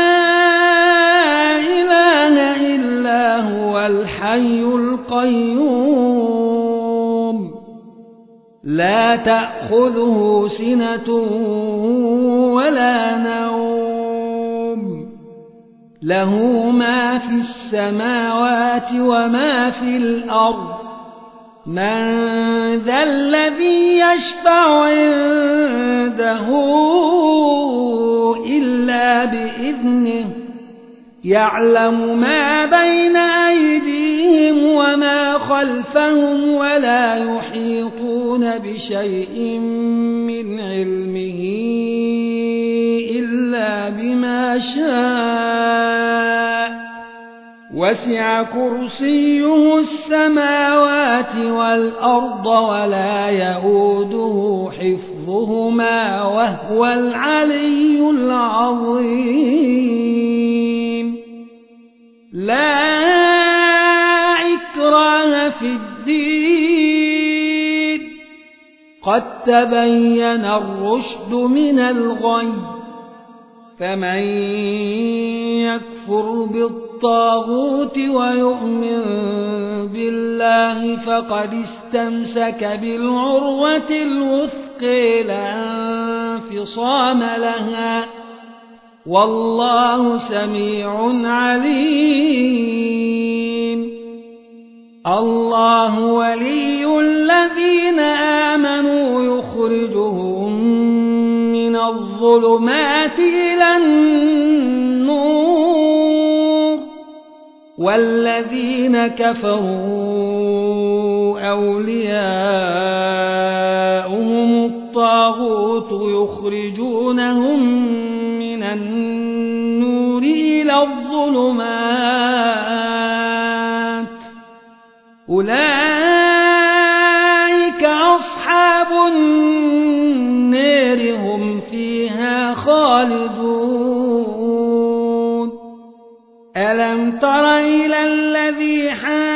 إله إلا هو الحي القيوم لا تأخذه سنة ولا نوم له ما في السماوات وما في الأرض من ذا الذي يشفع عنده إلا بإذنه يعلم ما بين أيديهم وما خلفهم ولا يحيطون بشيء من علمه إلا بما شاء وسع كرسيه السماوات والأرض ولا يئوده حفظهما وهو العلي العظيم. لا إكراه في الدين قد تبين الرشد من الغي فمن يكفر بالطاغوت ويؤمن بالله فقد استمسك بالعروة الوثقى لا انفصام لها والله سميع عليم. الله ولي الذين آمنوا يخرجهم من الظلمات إلى النور والذين كفروا أولياؤهم الطاغوت يخرجونهم من النور إلى الظلمات أولئك أصحاب النار هم فيها خالدون. ألم تر إلى الذي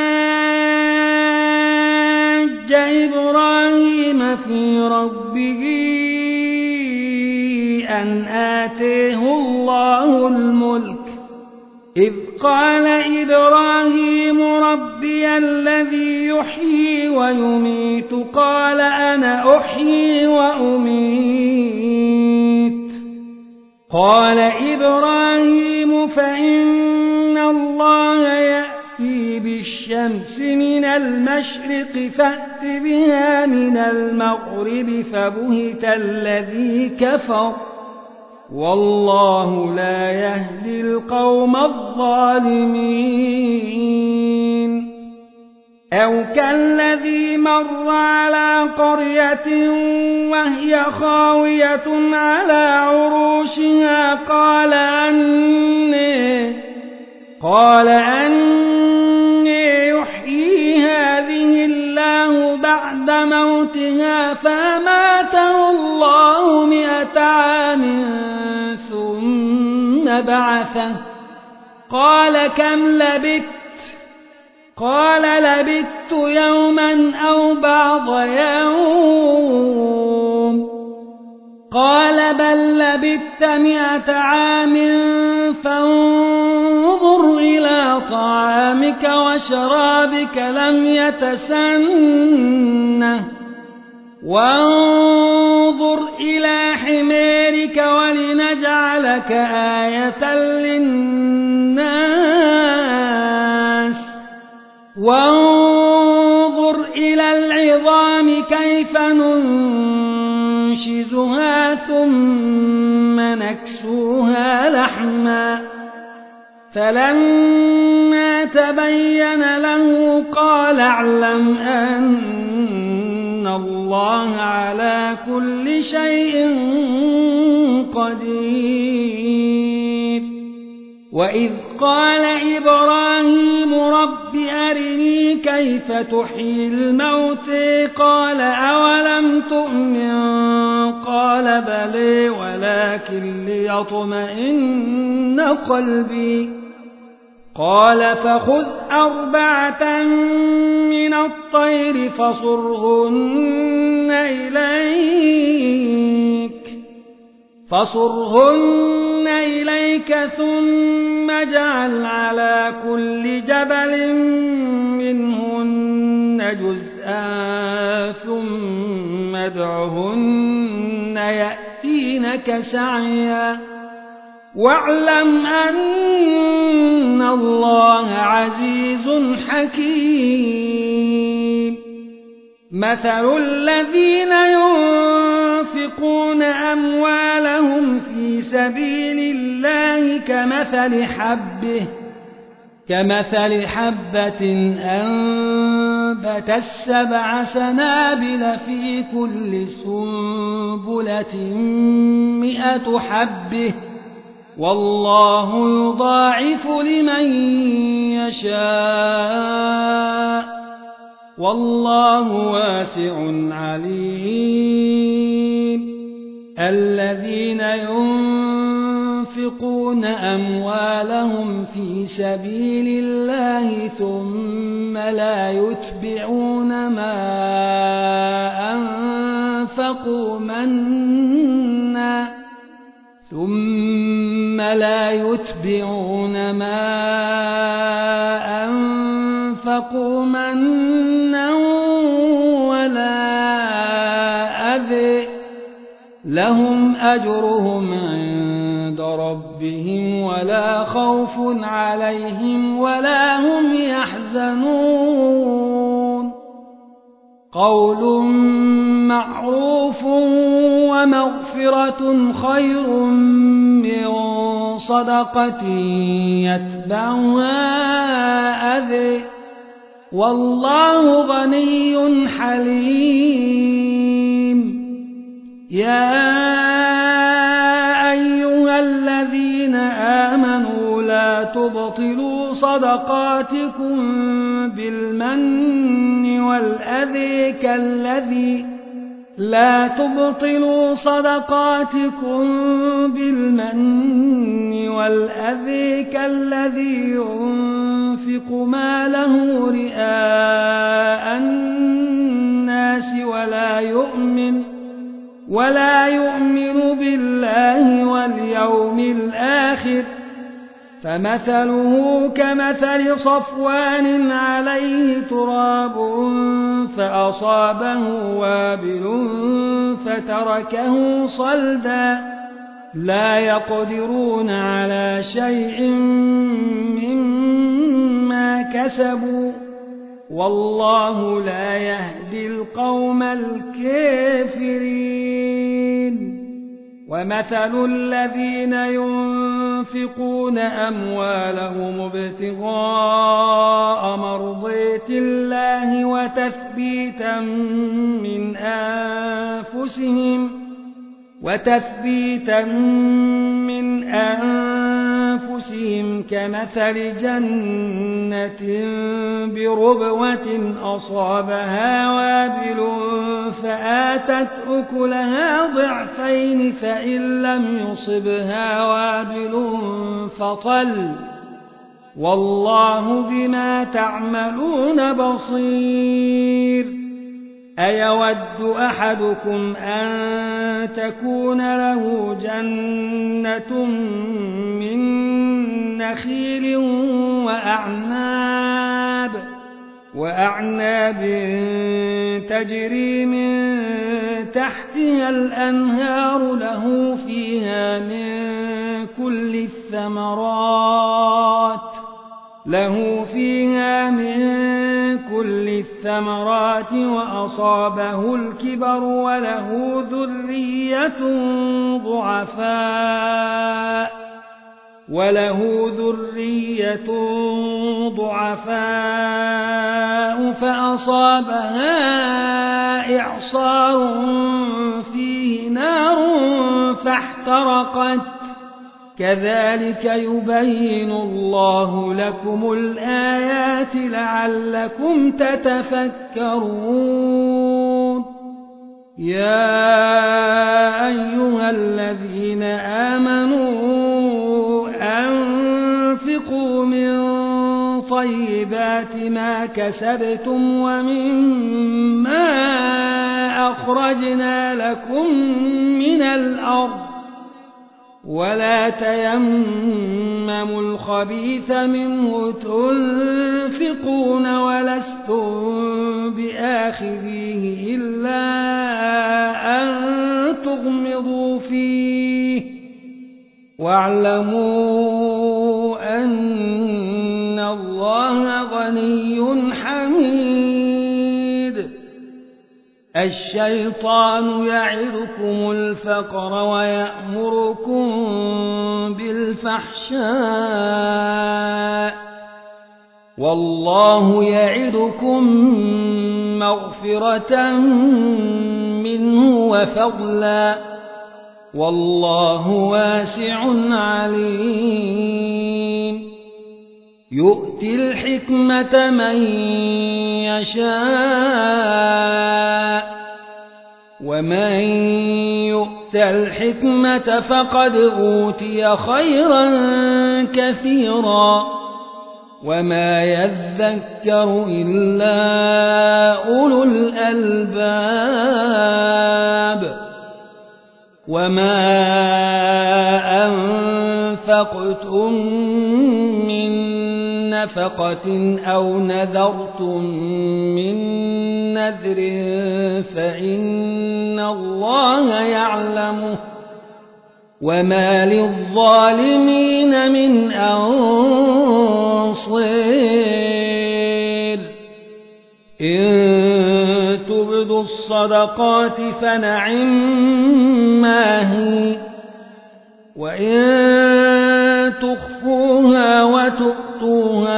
حاج إبراهيم في ربه أن آتيه الله الملك إذ قال إبراهيم ربي الذي يحيي ويميت قال أنا أحيي وأميت قال إبراهيم فإن الله يأتي بالشمس من المشرق فأت بها من المغرب فبهت الذي كفر والله لا يهدي القوم الظالمين. أو كالذي مر على قرية وهي خاوية على عروشها قال أني قال أني يحيي هذه الله بعد موتها فأماته الله مئة عام ثم بعثه قال كم لبثت قال لبثت يوما أو بعض يوم قال بل لبثت مئة عام فانظر إلى طعامك وشرابك لم يتسنه وانظر إلى حمارك ولنجعلك آية للناس وانظر إلى العظام كيف ننشزها ثم نكسوها لحما فلما تبين له قال اعلم أن الله على كل شيء قدير. وإذ قال إبراهيم رب أرني كيف تحيي الموتى قال أولم تؤمن قال بلى ولكن ليطمئن قلبي قال فخذ أربعة من الطير فصرهن إليك فصرهن إليك ثم اجعل على كل جبل منهن جزءا ثم ادعهن يأتينك سعيا واعلم أن الله عزيز حكيم. مثل الذين ينفقون أموالهم في سبيل الله كمثل حبة كمثل حبة أنبتت سبع سنابل في كل سنبلة مئة حبة والله يضاعف لمن يشاء والله واسع عليم. الذين ينفقون أموالهم في سبيل الله ثم لا يتبعون ما أنفقوا منا ثم لا يتبعون ما أنفقوا منا ولا أذى لهم أجرهم عند ربهم ولا خوف عليهم ولا هم يحزنون. قول معروف ومغفرة خير من صدقة يتبعها أذى والله غني حليم. يا أيها الذين آمنوا لا تبطلوا صدقاتكم بالمن والأذى كالذي لا تبطلوا صدقاتكم بالمن والأذى كالذي ينفق ماله رئاء الناس ولا يؤمن ولا يؤمن بالله واليوم الآخر فمثله كمثل صفوان عليه تراب فأصابه وابل فتركه صلدا لا يقدرون على شيء مما كسبوا والله لا يهدي القوم الكافرين. ومثل الذين ينفقون أموالهم ابتغاء مرضات الله وتثبيتا من أنفسهم وتثبيتا من أنفسهم كمثل جنة بربوة أصابها وابل فآتت أكلها ضعفين فإن لم يصبها وابل فطل والله بما تعملون بصير. أيود أحدكم أن تكون له جنة من نخيل وأعناب وأعناب تجري من تحتها الأنهار له فيها من كل الثمرات له فيها من الثمرات وأصابه الكبر وله ذرية ضعفاء وله ذرية ضعفاء فأصابها إعصار فيه نار فاحترقت كذلك يبين الله لكم الآيات لعلكم تتفكرون يا أيها الذين آمنوا أنفقوا من طيبات ما كسبتم ومما أخرجنا لكم من الأرض ولا تيمموا الخبيث منه تنفقون ولستم بآخذيه إلا أن تغمضوا فيه واعلموا أن الله غني حميد الشيطان يعدكم الفقر ويأمركم بالفحشاء والله يعدكم مغفرة منه وفضلا والله واسع عليم يؤتي الحكمة من يشاء ومن يؤت الحكمة فقد أوتي خيرا كثيرا وما يذكر إلا أولو الألباب وما أنفقتم من نفقة أو نذرتم من نذر فإن الله يعلمه وما للظالمين من أنصير إن تبدوا الصدقات فنعما هي وإن تخفوها وتؤتوها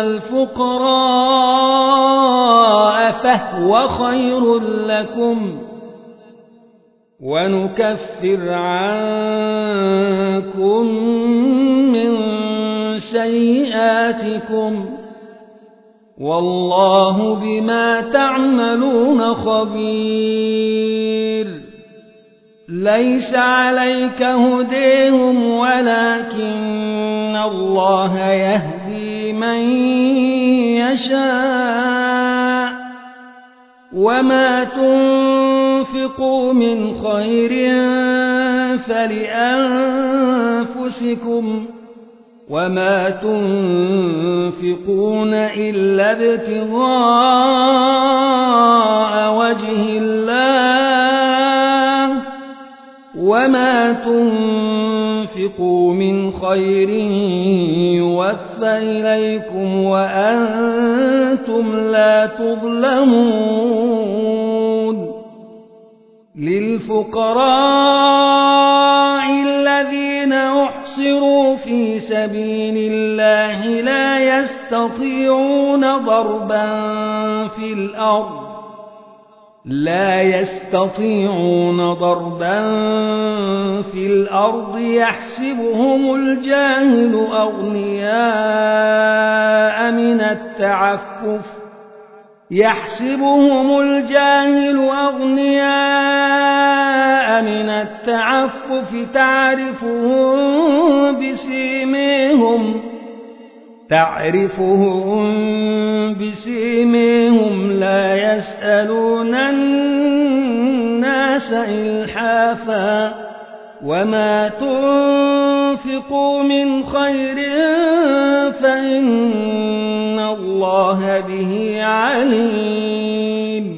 الفقراء فهو خير لكم ونكفر عنكم من سيئاتكم والله بما تعملون خبير ليس عليك هديهم ولكن الله يهدي من يشاء وما تنفقوا من خير فلأنفسكم وما تنفقون إلا ابتغاء وجه الله وما تنفقوا من خير يوفى إليكم وأنتم لا تظلمون للفقراء الذين أحصروا في سبيل الله لا يستطيعون ضربا في الأرض لا يستطيعون ضربا في الأرض يحسبهم الجاهل أغنياء من التعفف يحسبهم الجاهل أغنياء من التعفف تعرفهم بسيميهم تعرفهم بسيميهم لا يسألون الناس إلحافا وما تنفقوا من خير فإن الله به عليم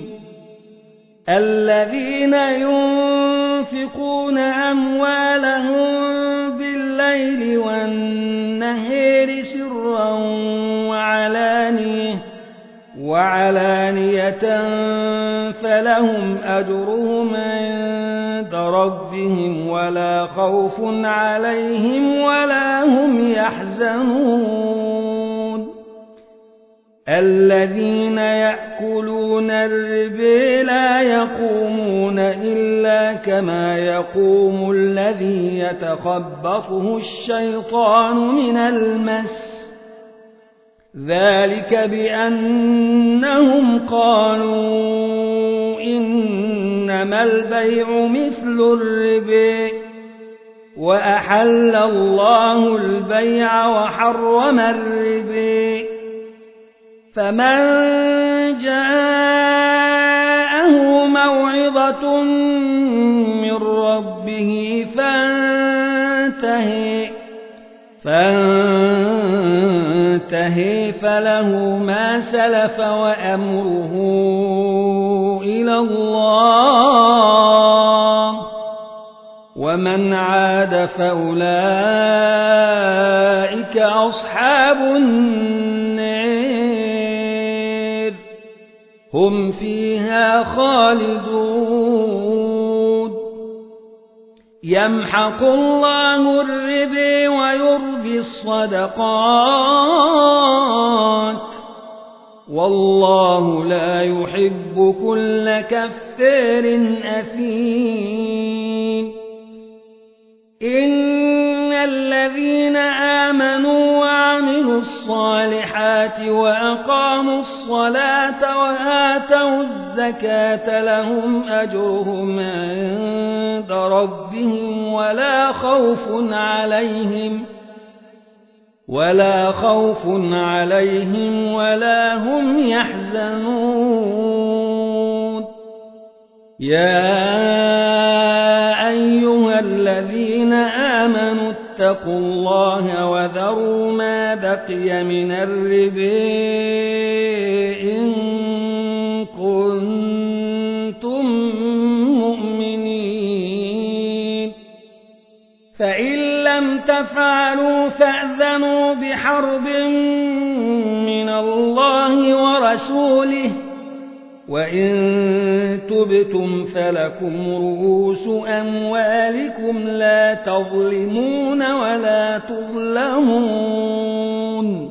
الذين ينفقون أموالهم بالليل والنهار سرا وعلانية وعلانية فلهم أجرهم عند ربهم ولا خوف عليهم ولا هم يحزنون الذين يأكلون الربا لا يقومون إلا كما يقوم الذي يتخبطه الشيطان من المس ذلك بأنهم قالوا إنما البيع مثل الربا وأحل الله البيع وحرم الربا فمن جاءه موعظة من ربه فانتهى فانتهي فله ما سلف وأمره إلى الله ومن عاد فأولئك أصحاب النار هم فيها خالدون يمحق الله الربا ويربي الصدقات والله لا يحب كل كفار أثيم إن الذين آمنوا وعملوا الصالحات وأقاموا الصلاة وآتوا الزكاة لهم أجرهم عند ربهم ولا خوف عليهم ولا خوف عليهم ولا هم يحزنون يا أيها الذين آمنوا اتقوا الله وذروا ما بقي من الربا إن كنتم مؤمنين فإن لم تفعلوا فأذنوا بحرب من الله ورسوله وإن تبتم فلكم رؤوس أموالكم لا تظلمون ولا تظلمون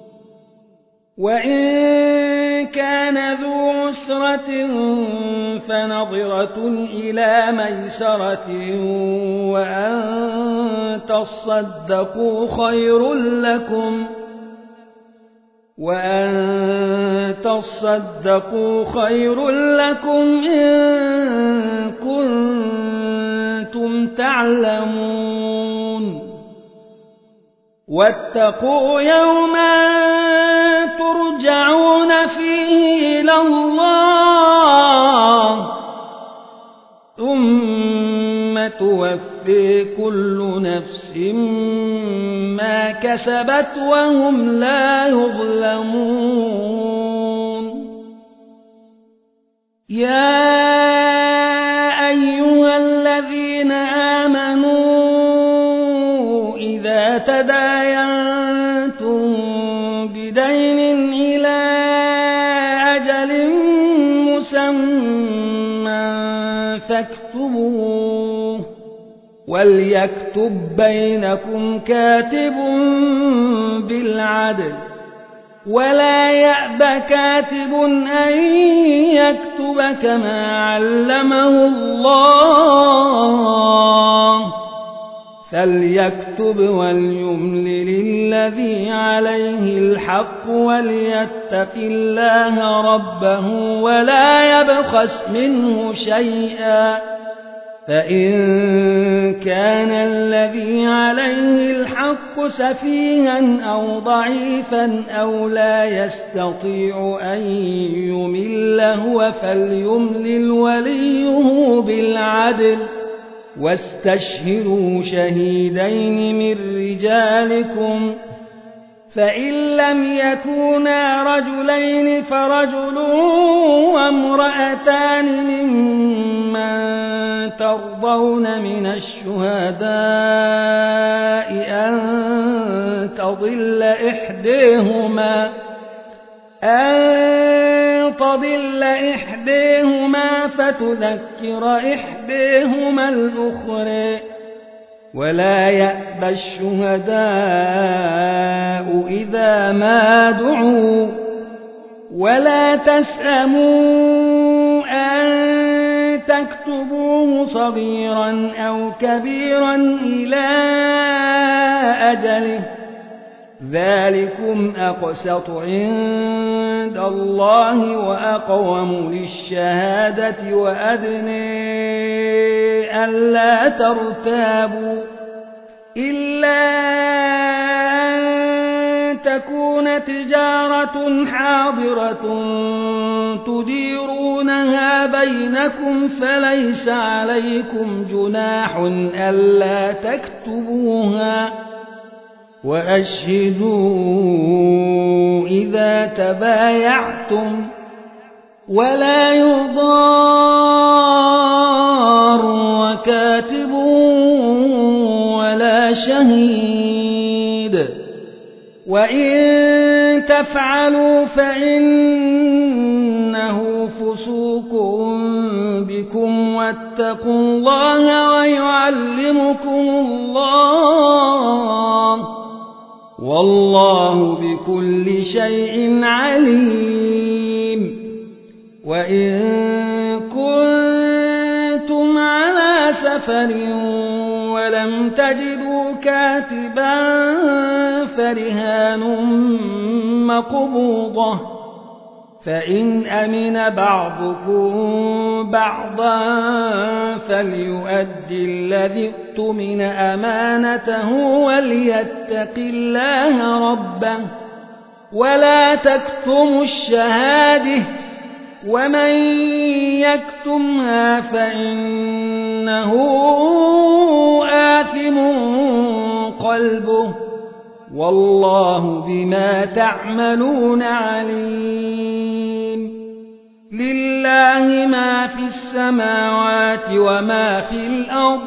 وإن كان ذو عسرة فنظرة إلى ميسرة وأن تصدقوا خير لكم وأن تصدقوا خير لكم إن كنتم تعلمون واتقوا يوما ترجعون فيه إلى الله ثم توفي كل نفس ما كسبت وهم لا يظلمون يا أيها الذين آمنوا إذا تداينتم بدين إلى أجل مسمى فاكتبوه وليكتب بينكم كاتب بالعدل ولا يأب كاتب أن يكتب كما علمه الله فليكتب وليملل الذي عليه الحق وليتق الله ربه ولا يبخس منه شيئا فإن كان الذي عليه الحق سفيها أو ضعيفا أو لا يستطيع أن يمل هو فليملل وليه بالعدل واستشهدوا شهيدين من رجالكم فإن لم يكونا رجلين فرجل وامرأتان ممن ترضون من الشهداء أن تضل إحداهما أن تضل إحداهما فتذكر إحداهما الأخرى ولا يأبى الشهداء إذا ما دعوا ولا تسأموا أن تكتبوه صغيرا أو كبيرا إلى أجله ذلكم أقسط عند الله وأقوم للشهادة وأدنى ألا ترتابوا إلا أن تكون تجارة حاضرة تديرونها بينكم فليس عليكم جناح ألا تكتبوها وأشهدوا إذا تبايعتم ولا يضار كاتب ولا شهيد وإن تفعلوا فإنه فسوق بكم واتقوا الله ويعلمكم الله والله بكل شيء عليم وإن كنتم على سفر ولم تجدوا كاتبا فرهان مقبوضة فإن أمن بعضكم بعضا فليؤدي الذي اؤتمن أمانته وليتق الله ربه ولا تكتموا الشهادة ومن يكتمها فإنه آثم قلبه والله بما تعملون عليم لله ما في السماوات وما في الأرض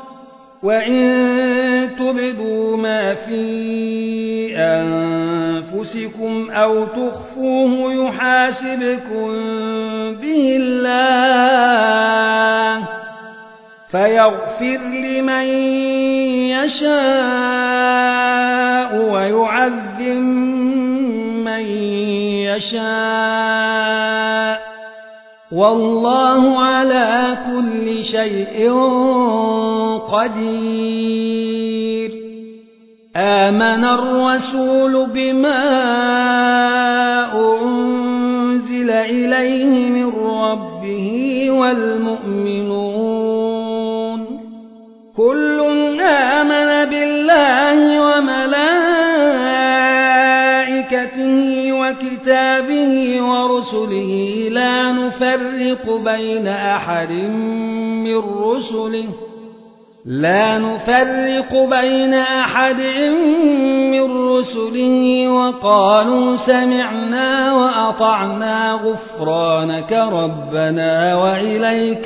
وإن تبدوا ما في أنفسكم أو تخفوه يحاسبكم به الله فيغفر لمن يشاء ويعذب من يشاء والله على كل شيء قدير آمن الرسول بما أنزل إليه من ربه والمؤمنون كل آمن بالله وملائكته وكتابه ورسله لا نفرق بين أحد من رسله لا نفرق بين أحد من رسله وقالوا سمعنا وأطعنا غفرانك ربنا وإليك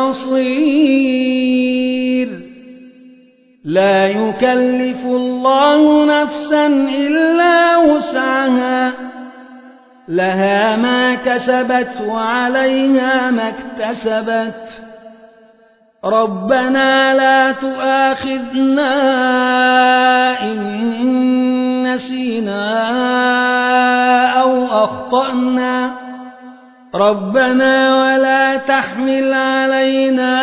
المصير لا يكلف الله نفسا إلا وسعها لها ما كسبت وعليها ما اكتسبت ربنا لا تؤاخذنا إن نسينا أو أخطأنا ربنا ولا تحمل علينا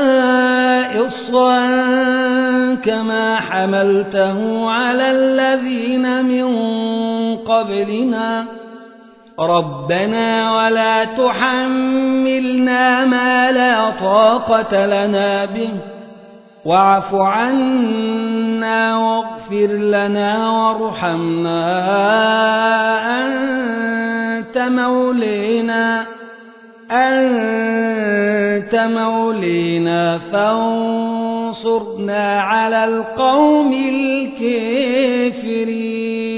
إصرا كما حملته على الذين من قبلنا ربنا ولا تحملنا ما لا طاقة لنا به واعف عنا واغفر لنا وارحمنا أنت مولينا أنت مولينا فانصرنا على القوم الكافرين